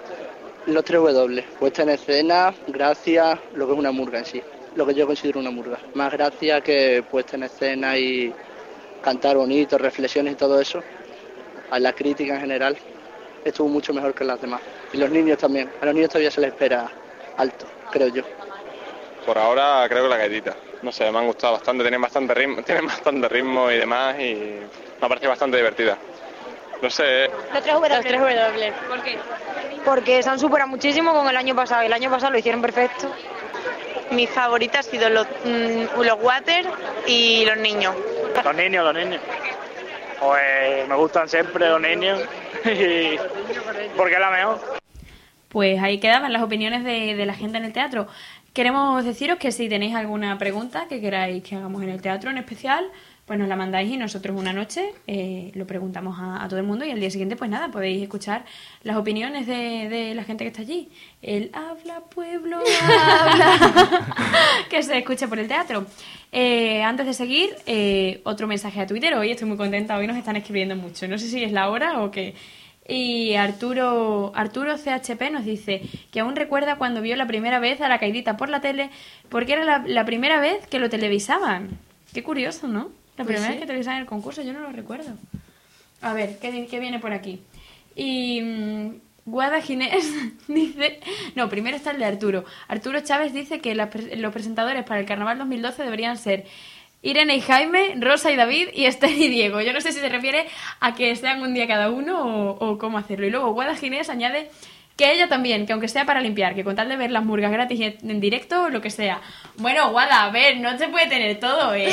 Los tres W, puesta en escena, gracia, lo que es una murga en sí, lo que yo considero una murga. Más gracia que puesta en escena y cantar bonito, reflexiones y todo eso. A la crítica en general estuvo mucho mejor que las demás. Y los niños también, a los niños todavía se les espera alto, creo yo. Por ahora creo que la caidita. No sé, me han gustado bastante, tienen bastante ritmo, tienen bastante ritmo y demás y me ha parecido bastante divertida. No sé. Los tres W. Los tres W. ¿Por qué? Porque se han superado muchísimo con el año pasado. El año pasado lo hicieron perfecto. Mis favoritas han sido los, mmm, los Water y los niños. Los niños, los niños. Pues me gustan siempre los niños y porque es la mejor. Pues ahí quedaban las opiniones de, de la gente en el teatro. Queremos deciros que si tenéis alguna pregunta que queráis que hagamos en el teatro en especial, pues nos la mandáis y nosotros una noche eh, lo preguntamos a, a todo el mundo y al día siguiente pues nada, podéis escuchar las opiniones de, de la gente que está allí. El habla pueblo, habla, que se escuche por el teatro. Eh, antes de seguir, eh, otro mensaje a Twitter. Hoy estoy muy contenta, hoy nos están escribiendo mucho. No sé si es la hora o qué. Y Arturo Arturo C H P nos dice que aún recuerda cuando vio la primera vez a la caidita por la tele, porque era la, la primera vez que lo televisaban. Qué curioso, ¿no? La Pues primera sí. vez que televisaban el concurso, yo no lo recuerdo. A ver, ¿qué, qué viene por aquí? Y mmm, Guada Ginés dice... No, primero está el de Arturo. Arturo Chávez dice que la, los presentadores para el Carnaval dos mil doce deberían ser Irene y Jaime, Rosa y David y Esther y Diego. Yo no sé si se refiere a que sean un día cada uno o, o cómo hacerlo. Y luego Guada Ginés añade que ella también, que aunque sea para limpiar, que con tal de ver las murgas gratis y en directo o lo que sea. Bueno, Guada, a ver, no se puede tener todo, ¿eh?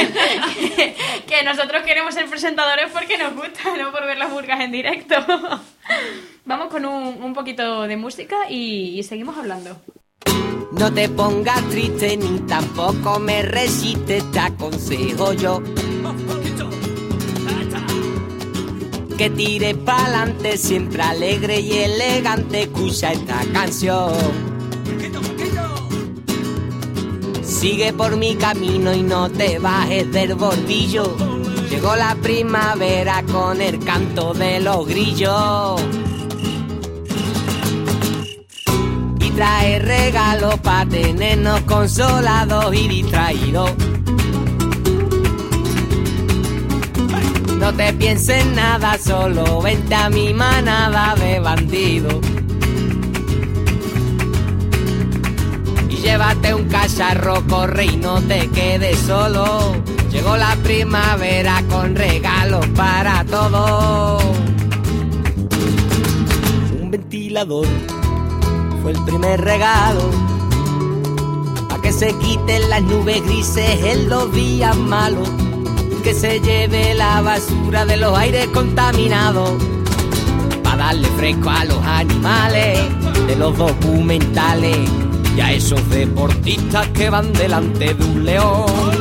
que, que nosotros queremos ser presentadores porque nos gusta, no por ver las murgas en directo. Vamos con un, un poquito de música y, y seguimos hablando. No te pongas triste ni tampoco me resistes, te aconsejo yo que tires pa'lante, siempre alegre y elegante, escucha esta canción. Sigue por mi camino y no te bajes del bordillo, llegó la primavera con el canto de los grillos. Trae regalos pa' tenernos consolados y distraídos. te pienses nada, solo vente a mi manada de bandidos. Y llévate un cacharro, corre y no te quedes solo. Llegó la primavera con regalos para todos. Un ventilador fue el primer regalo, pa' que se quiten las nubes grises en los días malos, que se lleve la basura de los aires contaminados, pa' darle fresco a los animales de los documentales y a esos deportistas que van delante de un león.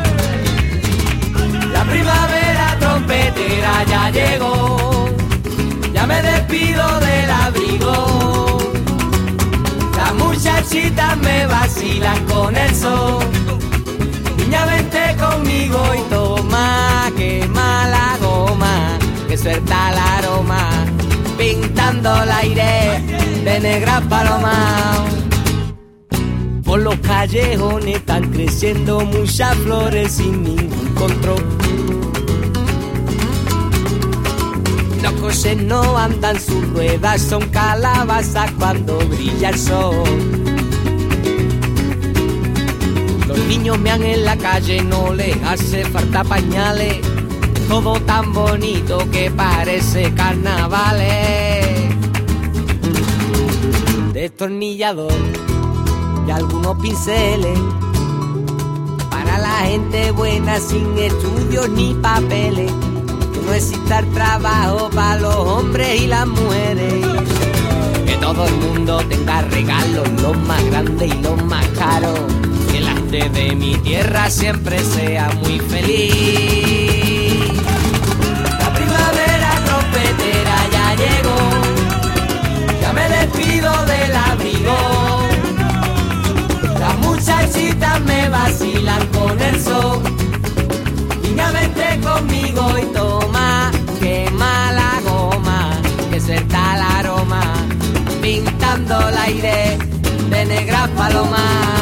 La primavera trompetera ya llegó, ya me despido del abrigo. Las muchachitas me vacilan con el sol. Niña, vente conmigo y toma, quema la goma, que suelta el aroma, pintando el aire de negras palomas. Por los callejones están creciendo muchas flores sin ningún control. Los coches no andan, sus ruedas son calabazas cuando brilla el sol. Los niños mean en la calle, no les hace falta pañales, todo tan bonito que parece carnavales. Destornillador y algunos pinceles para la gente buena sin estudios ni papeles. No exista el trabajo para los hombres y las mujeres. Que todo el mundo tenga regalos, los más grandes y los más caros. Que la gente de mi tierra siempre sea muy feliz. La primavera trompetera ya llegó, ya me despido del abrigo. Las muchachitas me vacilan con el sol. Niña, vente conmigo y toma, quema la goma, que suelta el aroma, pintando el aire de negras palomas.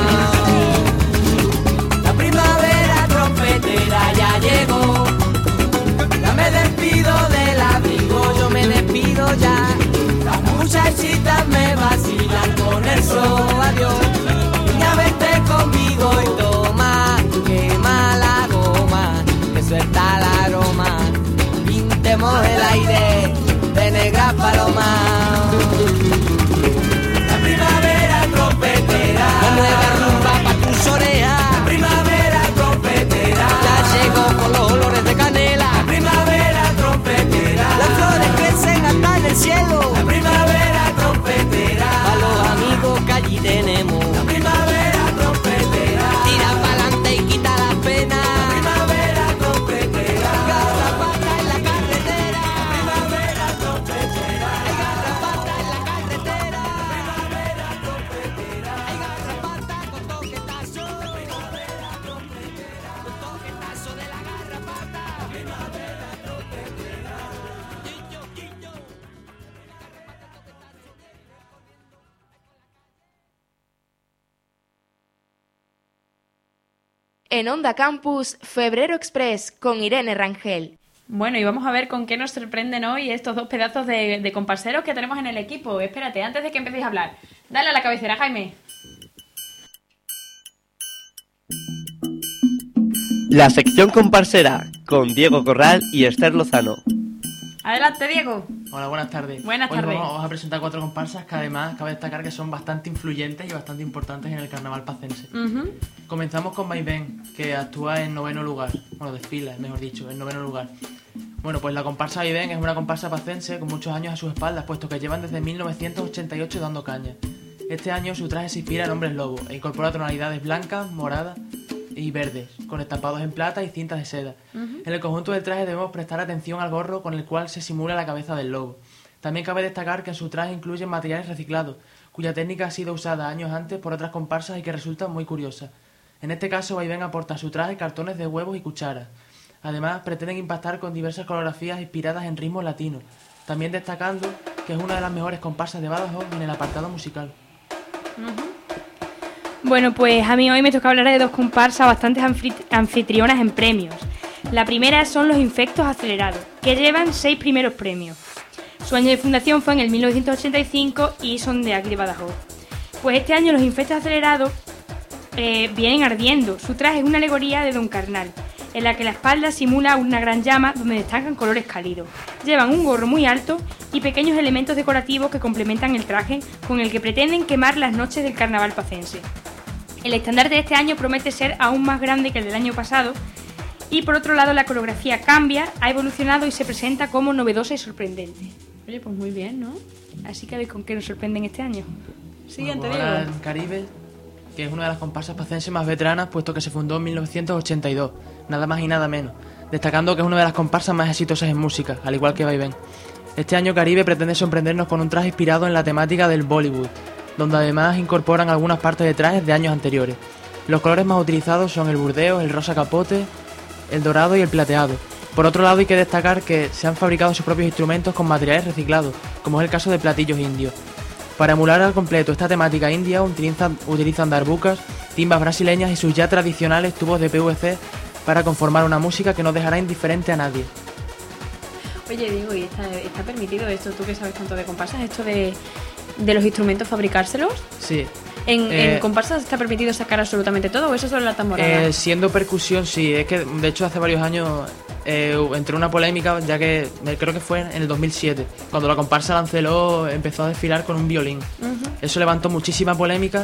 La primavera trompetera ya llegó, ya me despido del abrigo, yo me despido ya. Las muchachitas me vacilan con el sol, adiós. Niña, vente conmigo y toma, quema la goma, que suelta el aroma, pintemos el aire de negras palomas. La primavera trompetera, la nueva rumba pa' tus orejas. La primavera trompetera, ya llegó con los olores de canela. La primavera trompetera, las flores crecen hasta en el cielo. La primavera trompetera, a los amigos que allí tenemos. La primavera trompetera, tira pa'lante y quita las penas. La primavera trompetera, garrapata en la carretera. La primavera trompetera, hay garrapata en la carretera. La primavera trompetera, hay garrapata con toquetazo. La primavera trompetera, con toquetazo de la garrapata. La primavera trompetera, guiño, guiño. En Onda Campus, Febrero Express, con Irene Rangel. Bueno, y vamos a ver con qué nos sorprenden hoy estos dos pedazos de, de comparseros que tenemos en el equipo. Espérate, antes de que empecéis a hablar, dale a la cabecera, Jaime. La sección comparsera, con Diego Corral y Esther Lozano. Adelante, Diego. Hola, buenas tardes. Buenas Hoy tardes. Vamos a presentar cuatro comparsas que además cabe destacar que son bastante influyentes y bastante importantes en el carnaval pacense. Uh-huh. Comenzamos con Vaivén, que actúa en noveno lugar. Bueno, desfila, mejor dicho, en noveno lugar. Bueno, pues la comparsa Vaivén es una comparsa pacense con muchos años a sus espaldas, puesto que llevan desde mil novecientos ochenta y ocho dando caña. Este año su traje se inspira en hombres lobo e incorpora tonalidades blancas, moradas y verdes, con estampados en plata y cintas de seda. Uh-huh. En el conjunto del traje debemos prestar atención al gorro con el cual se simula la cabeza del lobo. También cabe destacar que en su traje incluyen materiales reciclados, cuya técnica ha sido usada años antes por otras comparsas y que resulta muy curiosa. En este caso, Vaivén aporta a su traje cartones de huevos y cucharas. Además, pretenden impactar con diversas coreografías inspiradas en ritmos latinos, también destacando que es una de las mejores comparsas de Badajoz en el apartado musical. Uh-huh. Bueno, pues a mí hoy me toca hablar de dos comparsas bastante anfitrionas en premios. La primera son los Infectos Acelerados, que llevan seis primeros premios. Su año de fundación fue en el mil novecientos ochenta y cinco y son de aquí de Badajoz. Pues este año los Infectos Acelerados eh, vienen ardiendo. Su traje es una alegoría de Don Carnal, en la que la espalda simula una gran llama donde destacan colores cálidos. Llevan un gorro muy alto y pequeños elementos decorativos que complementan el traje con el que pretenden quemar las noches del carnaval pacense. El estandarte de este año promete ser aún más grande que el del año pasado y por otro lado la coreografía cambia, ha evolucionado y se presenta como novedosa y sorprendente. Oye, pues muy bien, ¿no? Así que a ver con qué nos sorprenden este año. Siguiente, bueno, ahora en Caribe, que es una de las comparsas pacenses más veteranas, puesto que se fundó en mil novecientos ochenta y dos, nada más y nada menos, destacando que es una de las comparsas más exitosas en música, al igual que Vaivén. Este año Caribe pretende sorprendernos con un traje inspirado en la temática del Bollywood, donde además incorporan algunas partes de trajes de años anteriores. Los colores más utilizados son el burdeo, el rosa capote, el dorado y el plateado. Por otro lado hay que destacar que se han fabricado sus propios instrumentos con materiales reciclados, como es el caso de platillos indios. Para emular al completo esta temática india utilizan, utilizan darbucas, timbas brasileñas y sus ya tradicionales tubos de P V C para conformar una música que no dejará indiferente a nadie. Oye, Diego, ¿y está, está permitido esto, tú que sabes tanto de comparsas, esto de, de los instrumentos fabricárselos? Sí. ¿En, eh, ¿En comparsas está permitido sacar absolutamente todo o eso solo la tamborada? Eh, siendo percusión, sí. Es que, de hecho, hace varios años eh, entró una polémica, ya que eh, creo que fue en el dos mil siete, cuando la comparsa Lancelot empezó a desfilar con un violín. Uh-huh. Eso levantó muchísima polémica,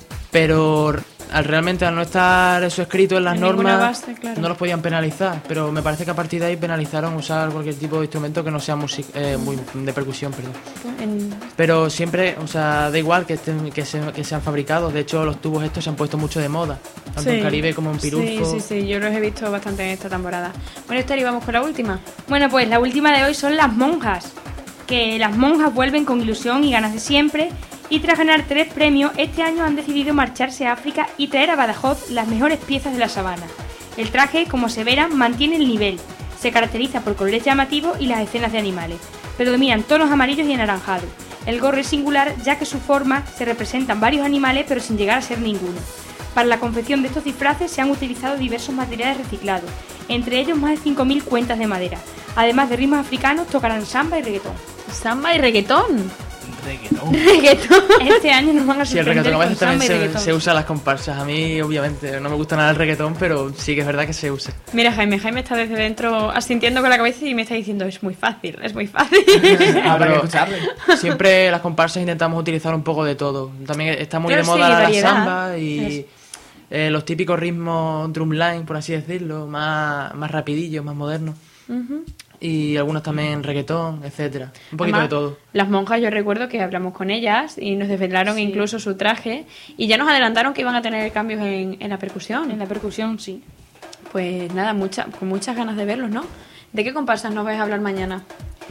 pero al realmente al no estar eso escrito en las en normas, base, claro. no los podían penalizar. Pero me parece que a partir de ahí penalizaron usar cualquier tipo de instrumento que no sea music, eh, muy de percusión, perdón. En... Pero siempre, o sea, da igual que estén, que, se, que sean fabricados. De hecho, los tubos estos se han puesto mucho de moda, tanto sí. en Caribe como en Pirulfo. Sí, sí, sí, yo los he visto bastante en esta temporada. Bueno, Esther, ¿y vamos con la última? Bueno, pues la última de hoy son las monjas, que las monjas vuelven con ilusión y ganas de siempre. Y tras ganar tres premios, este año han decidido marcharse a África y traer a Badajoz las mejores piezas de la sabana. El traje, como se verá, mantiene el nivel. Se caracteriza por colores llamativos y las escenas de animales. Predominan tonos amarillos y anaranjados. El gorro es singular, ya que su forma se representan varios animales, pero sin llegar a ser ninguno. Para la confección de estos disfraces se han utilizado diversos materiales reciclados, entre ellos más de cinco mil cuentas de madera. Además de ritmos africanos, tocarán samba y reggaetón. ¿Samba y reggaetón? Reggaetón. Reggaetón. Este año nos van a sorprender. Sí, el reggaetón a veces también se, reggaetón. se usa en las comparsas. A mí, obviamente, no me gusta nada el reggaetón, pero sí que es verdad que se usa. Mira, Jaime, Jaime está desde dentro asintiendo con la cabeza y me está diciendo, es muy fácil, es muy fácil. Habrá que escucharlo. Siempre las comparsas intentamos utilizar un poco de todo. También está muy pero de moda sí, la variedad. samba y eh, los típicos ritmos drumline, por así decirlo, más, más rapidillos, más modernos. Uh-huh. Y algunos también reggaetón, etcétera. Un poquito Además, de todo. Las monjas, yo recuerdo que hablamos con ellas y nos desvelaron sí. incluso su traje y ya nos adelantaron que iban a tener cambios en, en la percusión. En la percusión, sí. Pues nada, mucha, con muchas ganas de verlos, ¿no? ¿De qué comparsas nos vais a hablar mañana?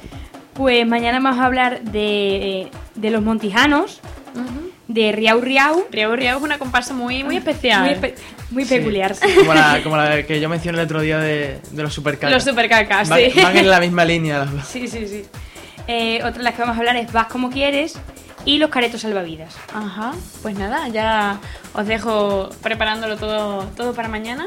Pues mañana vamos a hablar de, de los montijanos, uh-huh. de Riau Riau. Riau Riau es una comparsa muy, muy especial. Muy, espe- muy sí. peculiar. Sí. Como, la, como la que yo mencioné el otro día de, de los supercacas. Los supercacas, van, sí. Van en la misma línea las dos. Sí, sí, sí. Eh, otra de las que vamos a hablar es Vas como quieres y los caretos salvavidas. Ajá, pues nada, ya os dejo preparándolo todo, todo para mañana.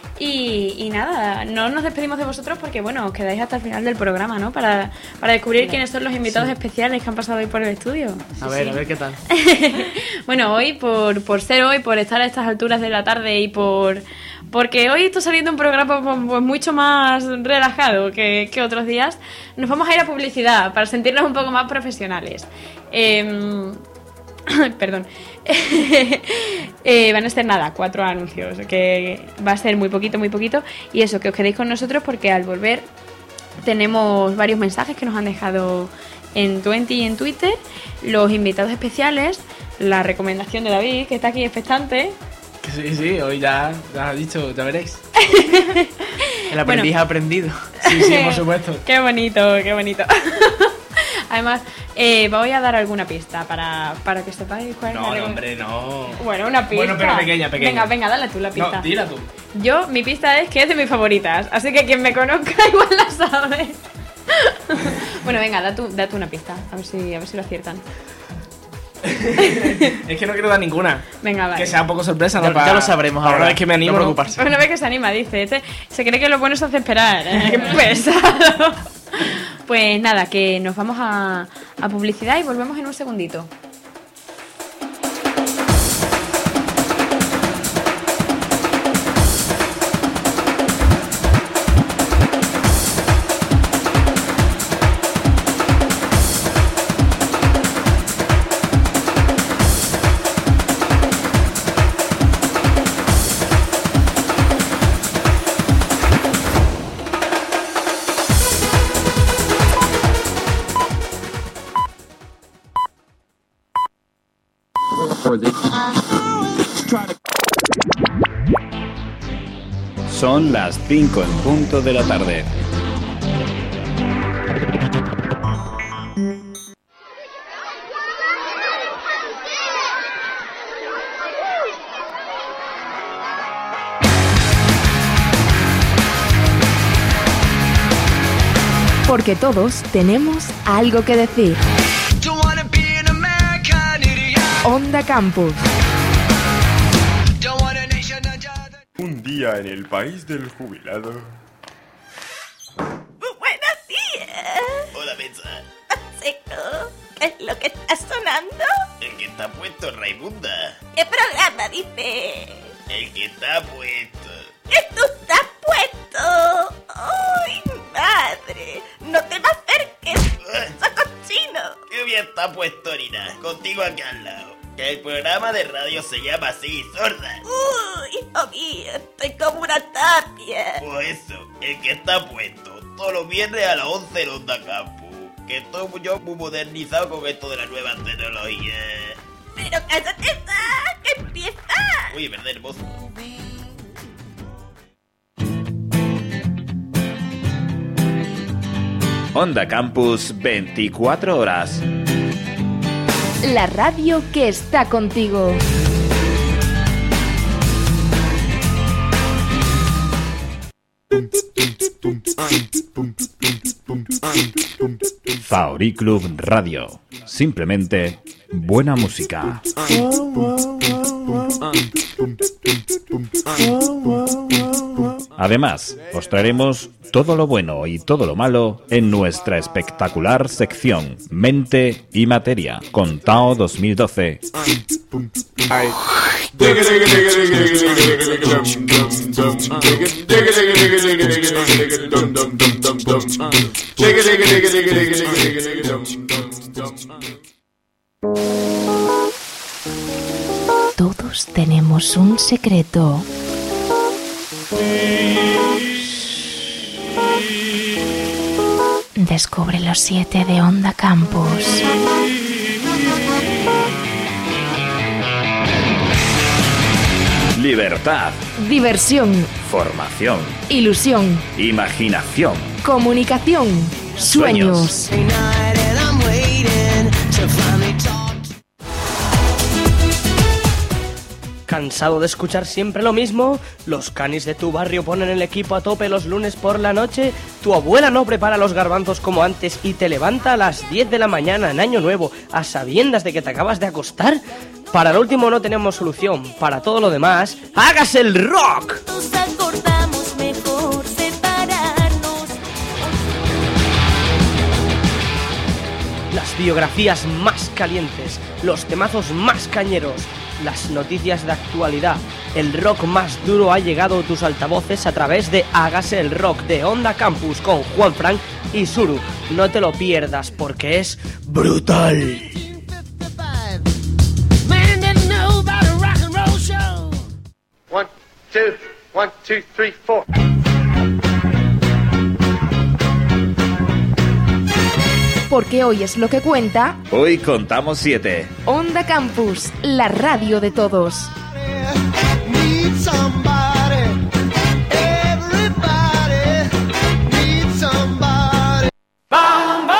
Y, y nada, no nos despedimos de vosotros porque, bueno, os quedáis hasta el final del programa, ¿no? Para, para descubrir claro. quiénes son los invitados sí. especiales que han pasado hoy por el estudio. A sí, ver, sí. a ver qué tal. Bueno, hoy, por, por ser hoy, por estar a estas alturas de la tarde y por... Porque hoy está saliendo un programa pues, mucho más relajado que, que otros días, nos vamos a ir a publicidad para sentirnos un poco más profesionales. Eh... Perdón. eh, van a ser nada, cuatro anuncios, que va a ser muy poquito, muy poquito. Y eso, que os quedéis con nosotros porque al volver tenemos varios mensajes que nos han dejado en veinte y en Twitter, los invitados especiales, la recomendación de David, que está aquí expectante. Sí, sí, hoy ya, ya has dicho, ya veréis. El aprendiz bueno. ha aprendido. Sí, sí, por supuesto. Qué bonito, qué bonito. Además, eh, voy a dar alguna pista para, para que sepáis cuál es no, la No, hombre, no. Bueno, una pista. Bueno, pero pequeña, pequeña. Venga, venga, dale tú la pista. No, tira tú. Yo, mi pista es que es de mis favoritas, así que quien me conozca igual la sabe. Bueno, venga, da tú, da tú una pista, a ver si, a ver si lo aciertan. Es que no quiero dar ninguna. Venga, vale. Que sea un poco sorpresa, ¿no? Ya, Para- ya lo sabremos para ahora. Una vez que me animo, No ¿no? preocuparse. Una vez que se anima, dice. Este se cree que lo bueno se hace esperar. ¿eh? Qué pesado. Pues nada, que nos vamos a, a publicidad y volvemos en un segundito. Son las cinco en punto de la tarde. Porque todos tenemos algo que decir. Onda Campus. Un día en el país del jubilado. Buenos días. Hola, Benza. Seco, ¿qué es lo que está sonando? El que está puesto, Raimunda. ¿Qué programa dice? El que está puesto. ¡Que tú estás puesto! ¡Ay, madre! ¡No te me acerques! ¡Eso cochino! ¿Qué bien está puesto, Nina? Contigo aquí al lado. Que el programa de radio se llama así, sorda. ¡Uy, hijo mío! Estoy como una tapia. Pues eso, el que está puesto. Todos los viernes a las once en Onda Campus. Que estoy yo muy modernizado con esto de las nuevas tecnologías. ¡Pero cállate ya! ¡Que empieza! Uy, verdad, hermoso. Onda Campus, veinticuatro horas. La radio que está contigo. Faori Club Radio. Simplemente buena música. Además, os traeremos todo lo bueno y todo lo malo en nuestra espectacular sección Mente y Materia, con Tao dos mil doce. Todos tenemos un secreto. Descubre los siete de Onda Campus. Libertad, Diversión, formación, ilusión, imaginación. comunicación, sueños. ¿Cansado de escuchar siempre lo mismo? ¿Los canis de tu barrio ponen el equipo a tope los lunes por la noche? ¿Tu abuela no prepara los garbanzos como antes y te levanta a las diez de la mañana en Año Nuevo a sabiendas de que te acabas de acostar? Para lo último no tenemos solución. Para todo lo demás, ¡hágase el rock! Nos acordamos mejor separarnos. Las biografías más calientes, los temazos más cañeros, las noticias de actualidad, el rock más duro ha llegado a tus altavoces a través de Hágase el Rock de Onda Campus con Juan Frank y Suru. No te lo pierdas porque es brutal. One, two, one, two, three, four. Porque hoy es lo que cuenta. Hoy contamos siete. Onda Campus, la radio de todos. Need somebody, everybody needs somebody. Bamba,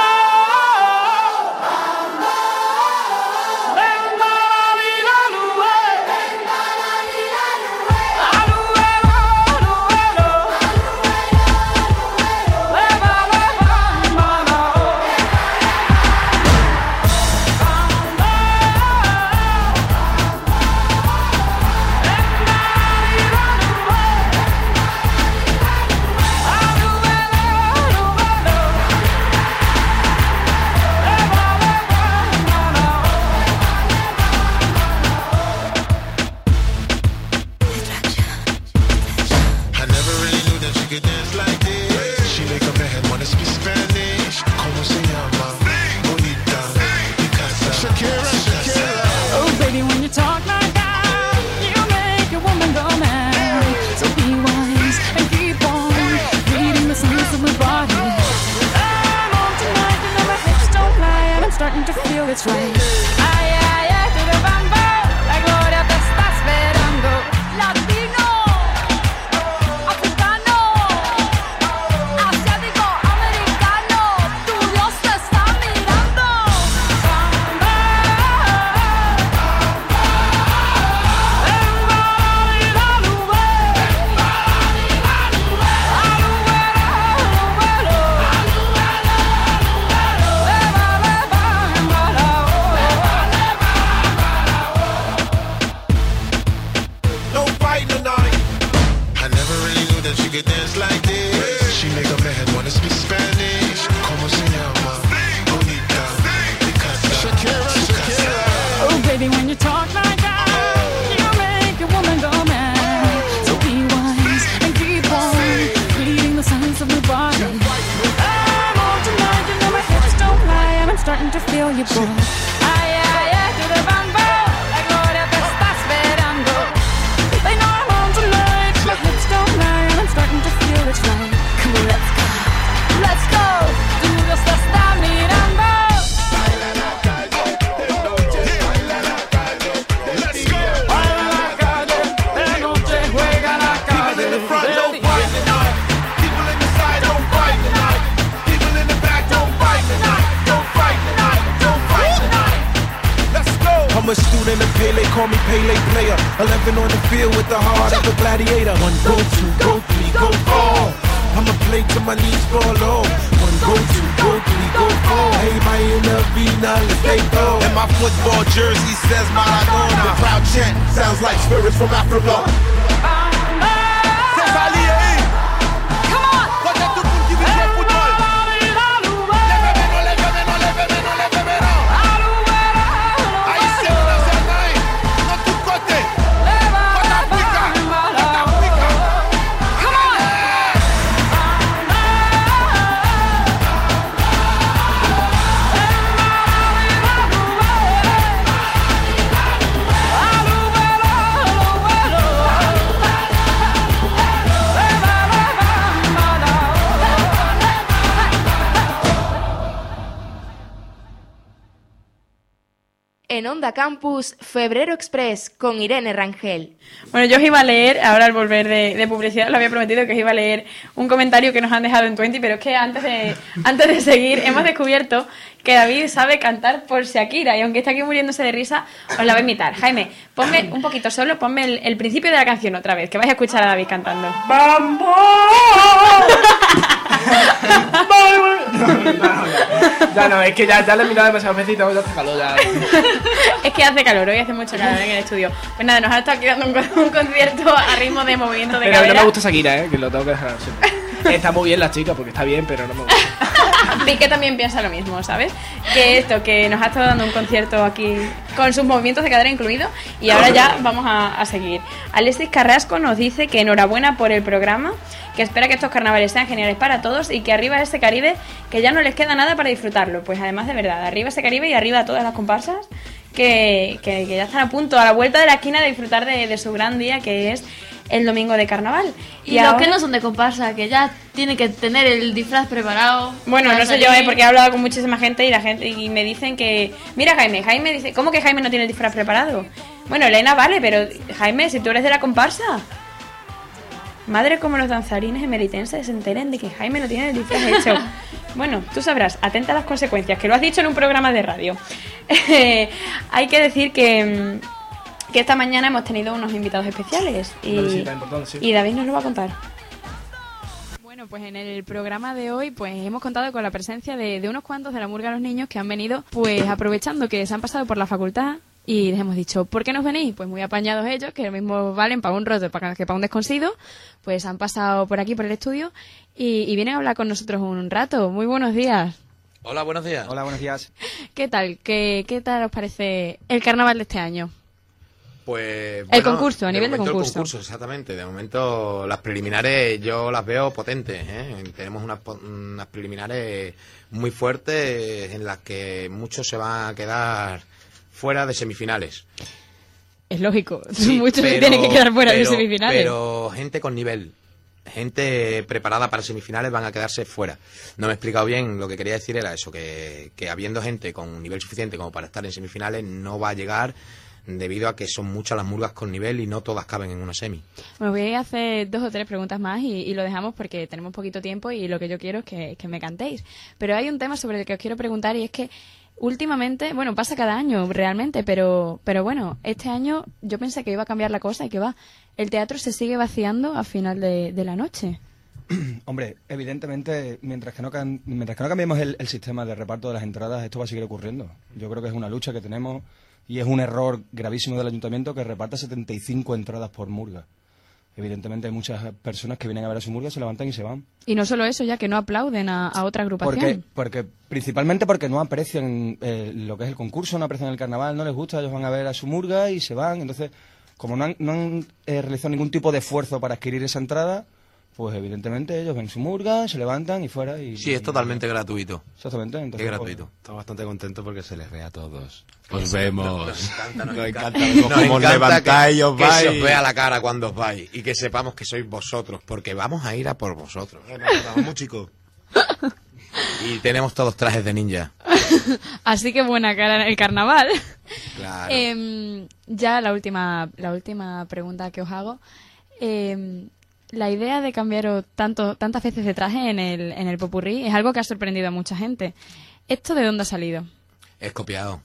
starting to feel it's right. Ay, ay, ay, to the bambo, la gloria te está esperando. Latino, africano, asiático, americano, tu Dios te está mirando. Bamba, she could dance like this. She make a man wanna speak Spanish. Como se llama? Bonita. Picasa. Shakira, Shakira. oh baby, when you talk like that, you make a woman go mad. So be wise and keep on reading the signs of my body. I'm on tonight, you know my hips don't lie, and I'm starting to feel you, boy. Ay, ay, ay, to the bambo, la gloria te está esperando. They know I'm on tonight, my hips don't lie, and I'm starting to feel it's right. Come on, let's go, let's go. Tu Dios te está mirando. Baila la calle, de noche, baila la calle, let's go. Baila la calle, de noche juega la calle. People in the front don't fight tonight. People in the side don't fight tonight. People in the back don't fight tonight. Don't fight tonight. Don't fight tonight. Let's go. I'm a student of Pele, call me Pele player. Eleven on the field with the heart of a gladiator. One go, two go, three go, four. I'ma play till my knees fall off. One go, two go, three go, four. Hey, my in the Vina, let's take go. And my football jersey says Maradona. The crowd chant sounds like spirits from Africa. C'est Valier. Come on. Quand t'es tout le monde qui veut jouer au football. En Onda Campus, Febrero Express, con Irene Rangel. Bueno, yo os iba a leer, ahora al volver de, de publicidad, lo había prometido que os iba a leer un comentario que nos han dejado en veinte, pero es que antes de, antes de seguir hemos descubierto que David sabe cantar por Shakira, y aunque está aquí muriéndose de risa, os la voy a imitar. Jaime, ponme un poquito solo, ponme el, el principio de la canción otra vez, que vais a escuchar a David cantando. ¡Bambo! No, no, no, ya. ya no, es que ya, ya le he mirado demasiado veces y tengo ya hace calor ya. Es que hace calor, hoy hace mucho calor en el estudio. Pues nada, nos ha estado aquí dando un, un concierto a ritmo de movimiento de pero cadera. no me gusta Shakira, eh, que lo tengo que dejar siempre. Está muy bien la chica, porque está bien, pero no me gusta. Piqué también piensa lo mismo, ¿sabes? Que esto, que nos ha estado dando un concierto aquí con sus movimientos de cadera incluidos, y ahora ya vamos a, a seguir. Alexis Carrasco nos dice que enhorabuena por el programa, que espera que estos carnavales sean geniales para todos y que arriba ese Caribe, que ya no les queda nada para disfrutarlo. Pues además, de verdad, arriba ese Caribe y arriba todas las comparsas que, que, que ya están a punto, a la vuelta de la esquina, de disfrutar de, de su gran día, que es el domingo de carnaval. Y, y los ahora... que no son de comparsa, que ya tienen que tener el disfraz preparado. Bueno, no sé yo, ¿eh? Porque he hablado con muchísima gente y la gente y me dicen que... Mira, Jaime, Jaime dice... ¿Cómo que Jaime no tiene el disfraz preparado? Bueno, Elena, vale, pero Jaime, si tú eres de la comparsa... Madre como los danzarines emeritenses se enteren de que Jaime no tiene el disfraz hecho. Bueno, tú sabrás, atenta a las consecuencias, que lo has dicho en un programa de radio. Hay que decir que... que esta mañana hemos tenido unos invitados especiales y, sí. y David nos lo va a contar. Bueno, pues en el programa de hoy pues hemos contado con la presencia de, de unos cuantos de la Murga de los Niños que han venido pues aprovechando que se han pasado por la facultad y les hemos dicho, ¿por qué nos venís? Pues muy apañados ellos, que lo mismo valen para un roto que para un desconsido, pues han pasado por aquí por el estudio y, y vienen a hablar con nosotros un rato. Muy buenos días. Hola, buenos días. Hola, buenos días. ¿Qué tal? ¿Qué, qué tal os parece el carnaval de este año? Pues bueno, el concurso, a nivel de, de concurso. El concurso, exactamente. De momento las preliminares yo las veo potentes, ¿eh? Tenemos unas, unas preliminares muy fuertes en las que muchos se van a quedar fuera de semifinales. Es lógico, sí, muchos pero, se tienen que quedar fuera pero, de semifinales. Pero gente con nivel, gente preparada para semifinales van a quedarse fuera. No me he explicado bien, lo que quería decir era eso, que, que habiendo gente con un nivel suficiente como para estar en semifinales, no va a llegar debido a que son muchas las murgas con nivel y no todas caben en una semi. Bueno, voy a hacer dos o tres preguntas más y, y lo dejamos porque tenemos poquito tiempo y lo que yo quiero es que, que me cantéis. Pero hay un tema sobre el que os quiero preguntar y es que últimamente, bueno, pasa cada año realmente, pero, pero bueno, este año yo pensé que iba a cambiar la cosa y que va, el teatro se sigue vaciando a final de, de la noche. Hombre, evidentemente, mientras que no, can- mientras que no cambiemos el, el sistema de reparto de las entradas, esto va a seguir ocurriendo. Yo creo que es una lucha que tenemos y es un error gravísimo del ayuntamiento que reparta setenta y cinco entradas por murga. Evidentemente hay muchas personas que vienen a ver a su murga, se levantan y se van. Y no solo eso, ya que no aplauden a, a otra agrupación. Porque, porque principalmente porque no aprecian eh, lo que es el concurso, no aprecian el carnaval, no les gusta, ellos van a ver a su murga y se van. Entonces, como no han, no han eh, realizado ningún tipo de esfuerzo para adquirir esa entrada, pues evidentemente ellos ven su murga, se levantan y fuera. Y, Sí, es totalmente gratuito. Exactamente. Entonces, Es gratuito. Estamos bastante contentos porque se les ve a todos. Os Eso, vemos. nos- nos encanta, nos Nos encanta. encanta vemos Nos cómo os encanta levantáis y os que, que se vais. os vea la cara cuando os vais y que sepamos que sois vosotros, porque vamos a ir a por vosotros. Vamos, chicos. Y tenemos todos trajes de ninja. Así que buena cara en el carnaval. Claro. Em, ya la última, la última pregunta que os hago. Em, la idea de cambiaros tanto, tantas veces de traje en el, en el popurrí es algo que ha sorprendido a mucha gente. ¿Esto de dónde ha salido? Es copiado.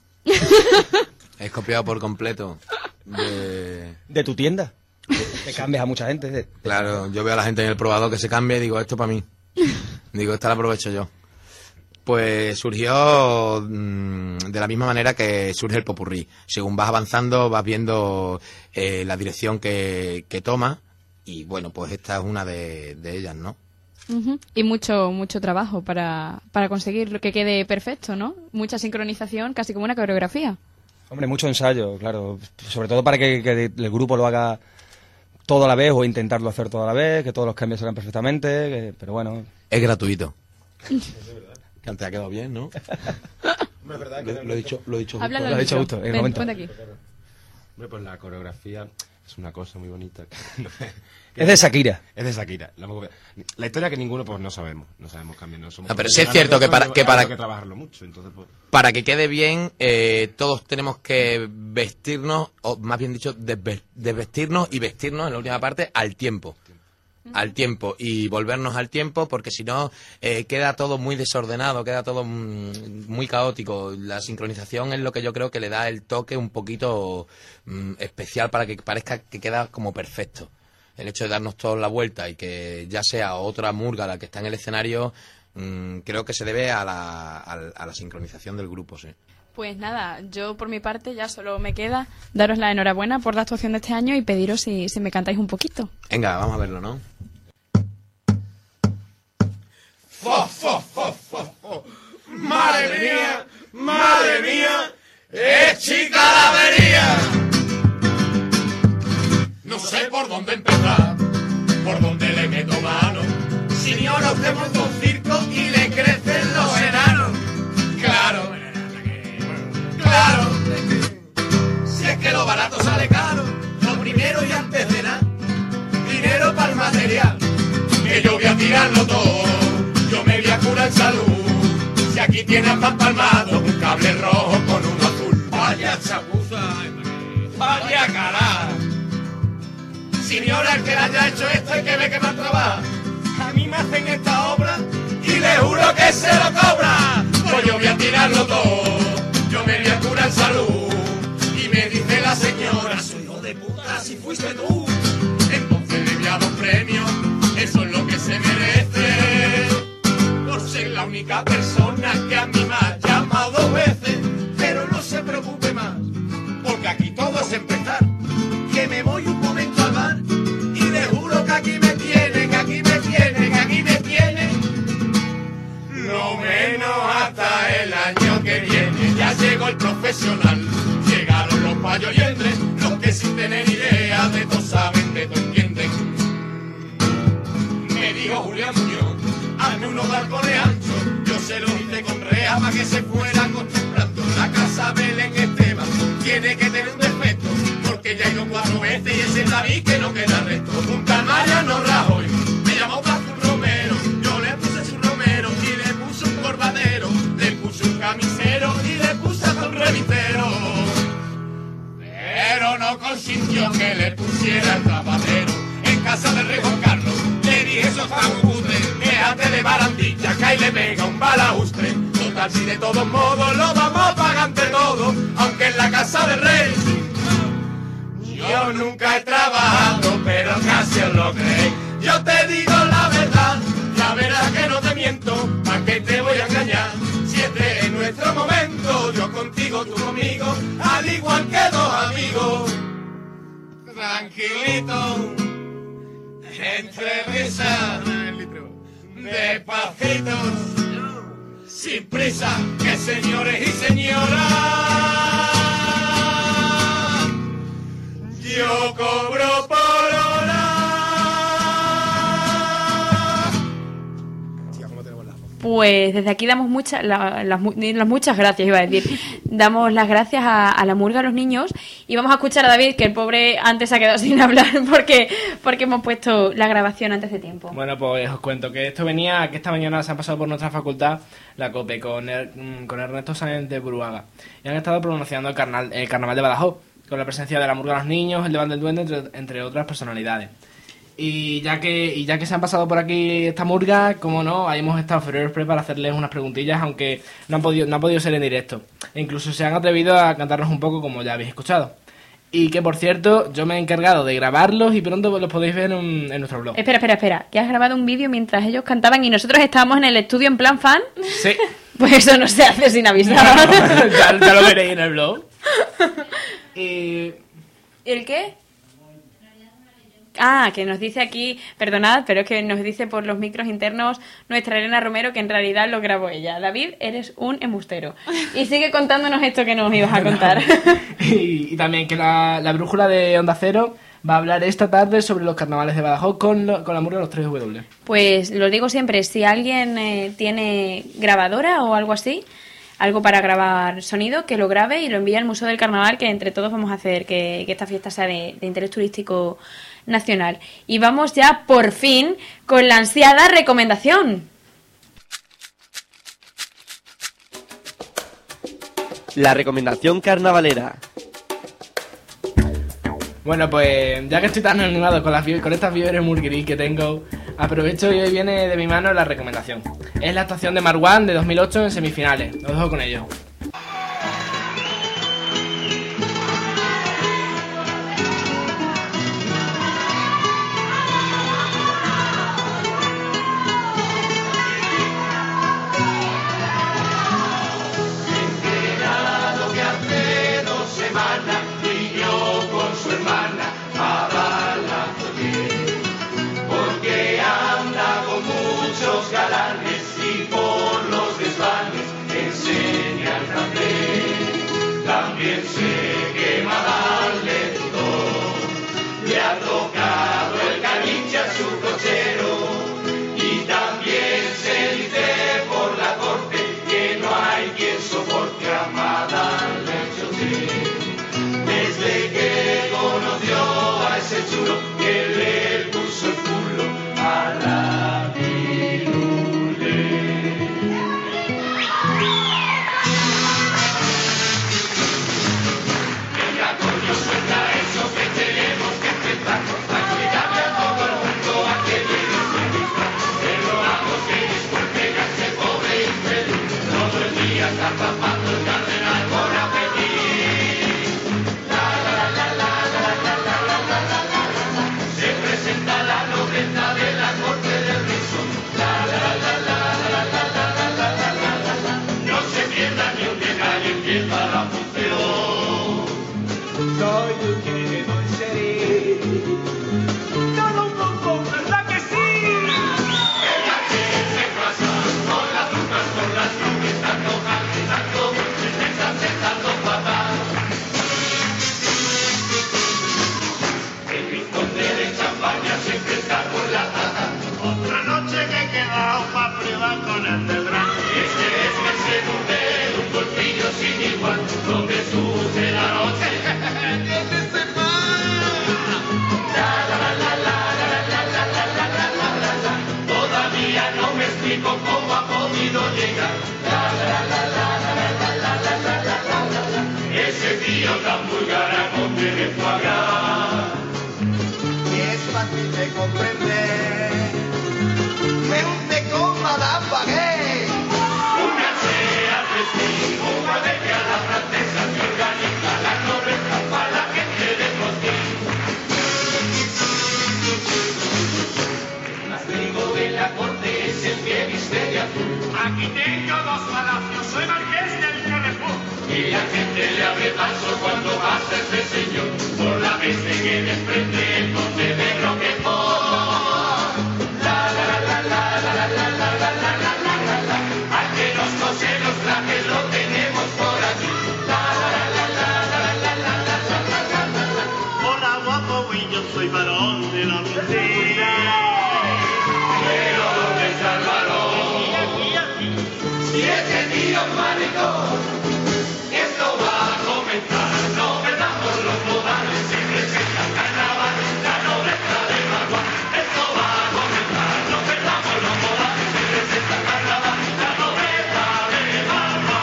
Es copiado por completo. De... de tu tienda. Te cambias a mucha gente. de- Claro, yo veo a la gente en el probador que se cambia y digo, esto para mí. Digo, esta la aprovecho yo. Pues surgió mm, de la misma manera que surge el popurrí. Según vas avanzando, vas viendo eh, la dirección que, que toma y bueno, pues esta es una de, de ellas, ¿no? Ujú. Y mucho mucho trabajo para, para conseguir que quede perfecto, ¿no? Mucha sincronización, casi como una coreografía. Hombre, mucho ensayo, claro. Sobre todo para que, que el grupo lo haga todo a la vez o intentarlo hacer todo a la vez, que todos los cambios salgan perfectamente, que- pero bueno. Es gratuito. Que te ha quedado bien, ¿no? Es verdad Lo, lo he dicho, lo he dicho Háblalo Lo ha al dicho micro. justo, en el Ven, momento. ponte aquí. Hombre, pues la coreografía es una cosa muy bonita. Es de Shakira. Es de Shakira. La, la historia que ninguno pues no sabemos. No sabemos cambiar. No somos No, pero sí es cierto que para- que para- Hay que trabajarlo mucho. Entonces, pues, Para que quede bien, eh, todos tenemos que vestirnos, o más bien dicho, desve- desvestirnos y vestirnos en la última parte al tiempo. Al tiempo y volvernos al tiempo, porque si no eh, queda todo muy desordenado, queda todo mm, muy caótico. La sincronización es lo que yo creo que le da el toque un poquito mm, especial para que parezca que queda como perfecto. El hecho de darnos todos la vuelta y que ya sea otra murga la que está en el escenario, mm, creo que se debe a la, a, a la sincronización del grupo, sí. Pues nada, yo por mi parte ya solo me queda daros la enhorabuena por la actuación de este año y pediros si, si me cantáis un poquito. Venga, vamos a verlo, ¿no? Fo, fo, fo, fo, fo. Madre mía, madre mía, es chica la avería. No sé por dónde empezar, por dónde le meto mano. Si yo no te monto un circo y le crecen los enanos. Claro, claro, si es que lo barato sale caro, lo primero y antes de nada, dinero para el material, que yo voy a tirarlo todo, yo me voy a curar salud. Si aquí tienes pan palmado, un cable rojo con uno azul. Vaya chapuza, vaya cara. Señora, el que le haya hecho esto hay que ver que más trabaja. A mí me hacen esta obra y le juro que se lo cobra. Pues yo voy a tirarlo todo, yo me voy a curar salud. Y me dice la señora, soy hijo de puta, si fuiste tú. Entonces le voy a dar un premio, eso es lo que se merece. Por ser la única persona que a mí me ha llamado dos veces. Pero no se preocupe más, porque aquí todo es empezar. Que me voy un momento al bar y le juro que aquí me tienen, que aquí me tienen, que aquí me tienen. Lo menos hasta el año que viene. Ya llegó el profesional, llegaron los payos y entre, los que sin tener idea de todo saben, de todo entienden. Me dijo Julián Muñoz, hazme unos balcones anchos, yo se los hice con rea para que se fuera acostumbrando. La casa Belén Esteban tiene que tener un defecto, porque ya he ido cuatro veces y ese David que no queda resto. Un tal Mariano Rajoy me sintió que le pusiera el tapadero. En casa del rey Juan Carlos le dije, eso está muy cutre, déjate de barandilla, que ahí le pega un balaustre. Total, si de todos modos lo vamos a pagar entre todos, aunque en la casa del rey yo nunca he trabajado, pero casi os lo creéis. Yo te digo la verdad, la verdad que no te miento, ¿a qué te voy a engañar? Si este es nuestro momento, yo contigo, tú conmigo, al igual que dos amigos. Tranquilito, entre risas, despacitos, sin prisa, que señores y señoras, yo cobro por hora. Pues desde aquí damos muchas la, las, las muchas gracias, iba a decir. Damos las gracias a, a la murga, a los niños, y vamos a escuchar a David, que el pobre antes se ha quedado sin hablar porque porque hemos puesto la grabación antes de tiempo. Bueno, pues os cuento que esto venía, que esta mañana se han pasado por nuestra facultad, la COPE, con, el, con Ernesto Sáenz de Buruaga, y han estado pronunciando el, carnal, el carnaval de Badajoz, con la presencia de la murga, los niños, el Deván del Duende, entre, entre otras personalidades. Y ya que y ya que se han pasado por aquí esta murga, como no, ahí hemos estado Febrero Express para hacerles unas preguntillas, aunque no han podido no ha podido ser en directo. E incluso se han atrevido a cantarnos un poco, como ya habéis escuchado. Y que, por cierto, yo me he encargado de grabarlos y pronto los podéis ver en, en nuestro blog. Espera, espera, espera, que has grabado un vídeo mientras ellos cantaban y nosotros estábamos en el estudio en plan fan. Sí. Pues eso no se hace sin avisar. No, ya, ya lo veréis en el blog. Y... ¿El qué? Ah, que nos dice aquí, perdonad, pero es que nos dice por los micros internos nuestra Elena Romero que en realidad lo grabó ella. David, eres un embustero. Y sigue contándonos esto que nos ibas a contar. y, y también que la, la brújula de Onda Cero va a hablar esta tarde sobre los carnavales de Badajoz con, lo, con la murga de los tres W. Pues lo digo siempre, si alguien eh, tiene grabadora o algo así, algo para grabar sonido, que lo grabe y lo envíe al Museo del Carnaval, que entre todos vamos a hacer que, que esta fiesta sea de, de interés turístico nacional. Y vamos ya, por fin, con la ansiada recomendación. La recomendación carnavalera. Bueno, pues ya que estoy tan animado con, las, con estas fiebres murguiris que tengo, aprovecho y hoy viene de mi mano la recomendación. Es la actuación de Marwan de dos mil ocho en semifinales. Os dejo con ello. Ese tío tan vulgar a conde de foie gras. de comprender. Me hunde con Madame Baguette. Únanse al festivo, guardería a la francesa que organiza la nobleza para la gente de Cosquín. Más trigo de la corte es el que viste de azul. Aquí tengo dos palacios, soy marqués del Carrefour. Y la gente le abre paso cuando pasa este señor por la peste que desprende el conde de Roquefort. La la la la la la la la la la la la la la la. Al que nos cose los trajes lo tenemos por aquí. La la la la la la la la la la la la la la. Hola guapo, y yo soy varón de la mentira. Pero ¿dónde está el varón? Aquí, aquí. Si ese tío es maricón. Esto va a comenzar, no perdamos los modales, se presenta el carnaval, la nobleza de Magua. Esto va a comenzar, no perdamos los modales, se presenta el carnaval, la nobleza de Magua.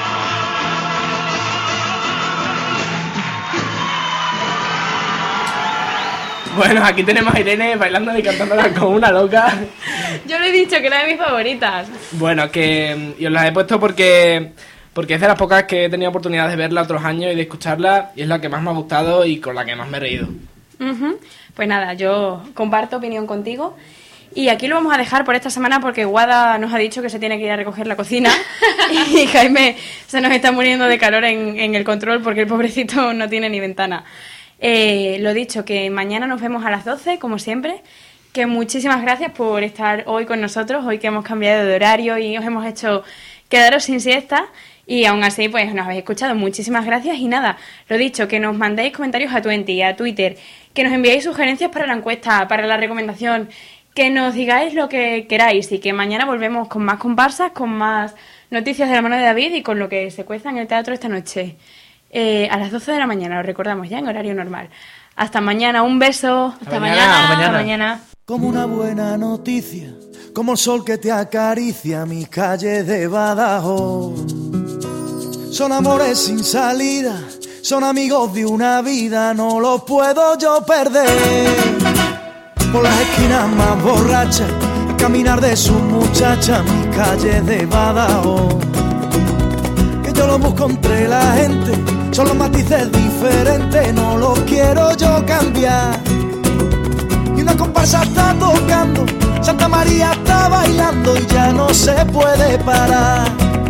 Bueno, aquí tenemos a Irene bailando y cantándola como una loca. Yo le he dicho que era de mis favoritas. Bueno, que y os las he puesto porque porque es de las pocas que he tenido oportunidad de verla otros años y de escucharla, y es la que más me ha gustado y con la que más me he reído. Uh-huh. Pues nada, yo comparto opinión contigo. Y aquí lo vamos a dejar por esta semana porque Guada nos ha dicho que se tiene que ir a recoger la cocina y Jaime se nos está muriendo de calor en, en el control porque el pobrecito no tiene ni ventana. Eh, lo dicho, que mañana nos vemos a las doce, como siempre. Que muchísimas gracias por estar hoy con nosotros, hoy que hemos cambiado de horario y os hemos hecho quedaros sin siesta. Y aún así, pues nos habéis escuchado. Muchísimas gracias. Y nada, lo dicho, que nos mandéis comentarios a Twenty, a Twitter, que nos enviéis sugerencias para la encuesta, para la recomendación, que nos digáis lo que queráis y que mañana volvemos con más comparsas, con más noticias de la mano de David y con lo que se cueza en el teatro esta noche. Eh, a las doce de la mañana, lo recordamos ya en horario normal. Hasta mañana, un beso. Hasta, Hasta mañana. mañana. Hasta mañana. Como una buena noticia, como el sol que te acaricia mis calles de Badajoz. Son amores sin salida, son amigos de una vida, no los puedo yo perder. Por las esquinas más borrachas, el caminar de sus muchachas, mis calles de Badajoz. Que yo los busco entre la gente, son los matices diferentes, no los quiero yo cambiar. Y una comparsa está tocando, Santa María está bailando y ya no se puede parar.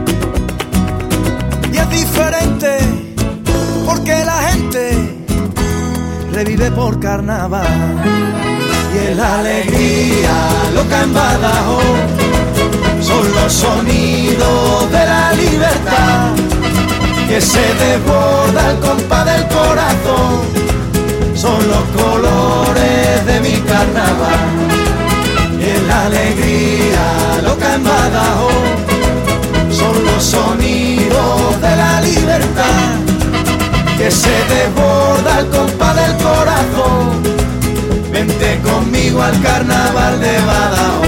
Y es diferente porque la gente revive por carnaval. Y es la alegría loca en Badajoz, son los sonidos de la libertad que se desborda al compás del corazón, son los colores de mi carnaval. Y es la alegría loca en Badajoz, son los sonidos de la libertad que se desborda al compás del corazón. Vente conmigo al carnaval de Badajoz.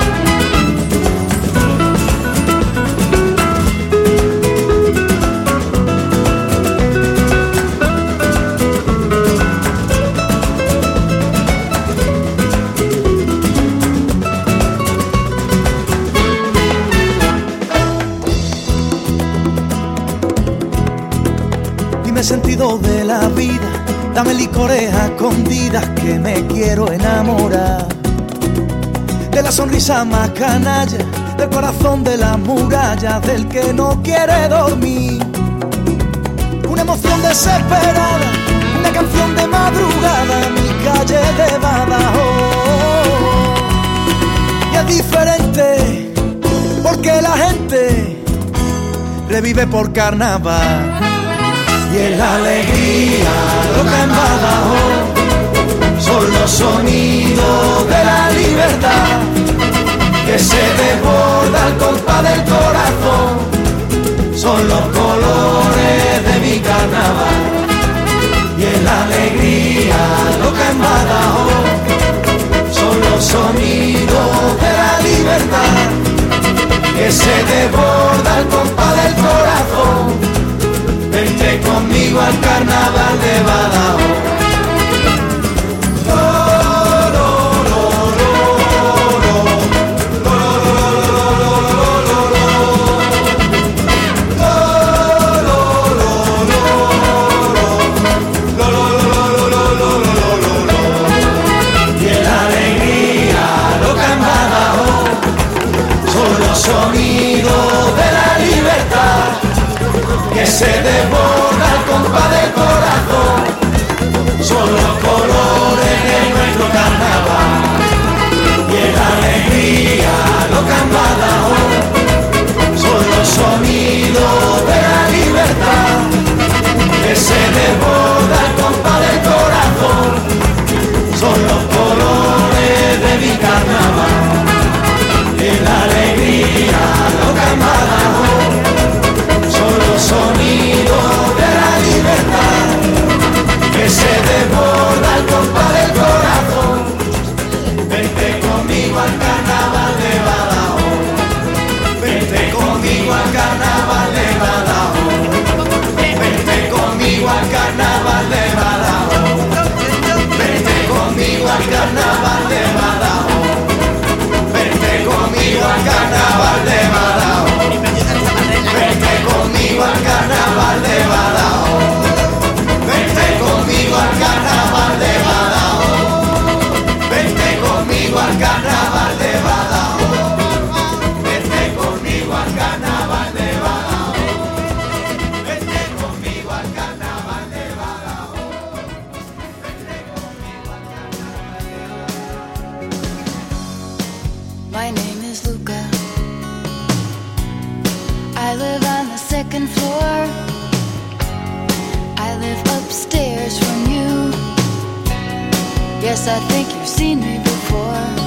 Dime el sentido de la vida, dame licores a escondidas que me quiero enamorar. De la sonrisa más canalla, del corazón de las murallas, del que no quiere dormir. Una emoción desesperada, una canción de madrugada, mi calle de Badajoz. Y es diferente porque la gente revive por carnaval. Y es la alegría loca en Badajoz, son los sonidos de la libertad que se desborda al compás del corazón, son los colores de mi carnaval. Y es la alegría loca en Badajoz, son los sonidos de la libertad que se desborda al compás del corazón. Vente conmigo al carnaval de Badajoz. Oh, oh, oh. al carnaval de Badajoz. Vente conmigo al carnaval de Badajoz. Vente conmigo al carnaval de Badajoz. Vente conmigo al carnaval de Badajoz. Vente conmigo al carnaval de Badajoz. Vente conmigo al carnaval de Badajoz. Vente conmigo al carnaval de Badajoz. Vente conmigo al carnaval de Badajoz. My name is Luca. I live on the second floor. I live upstairs from you. Yes, I think you've seen me before.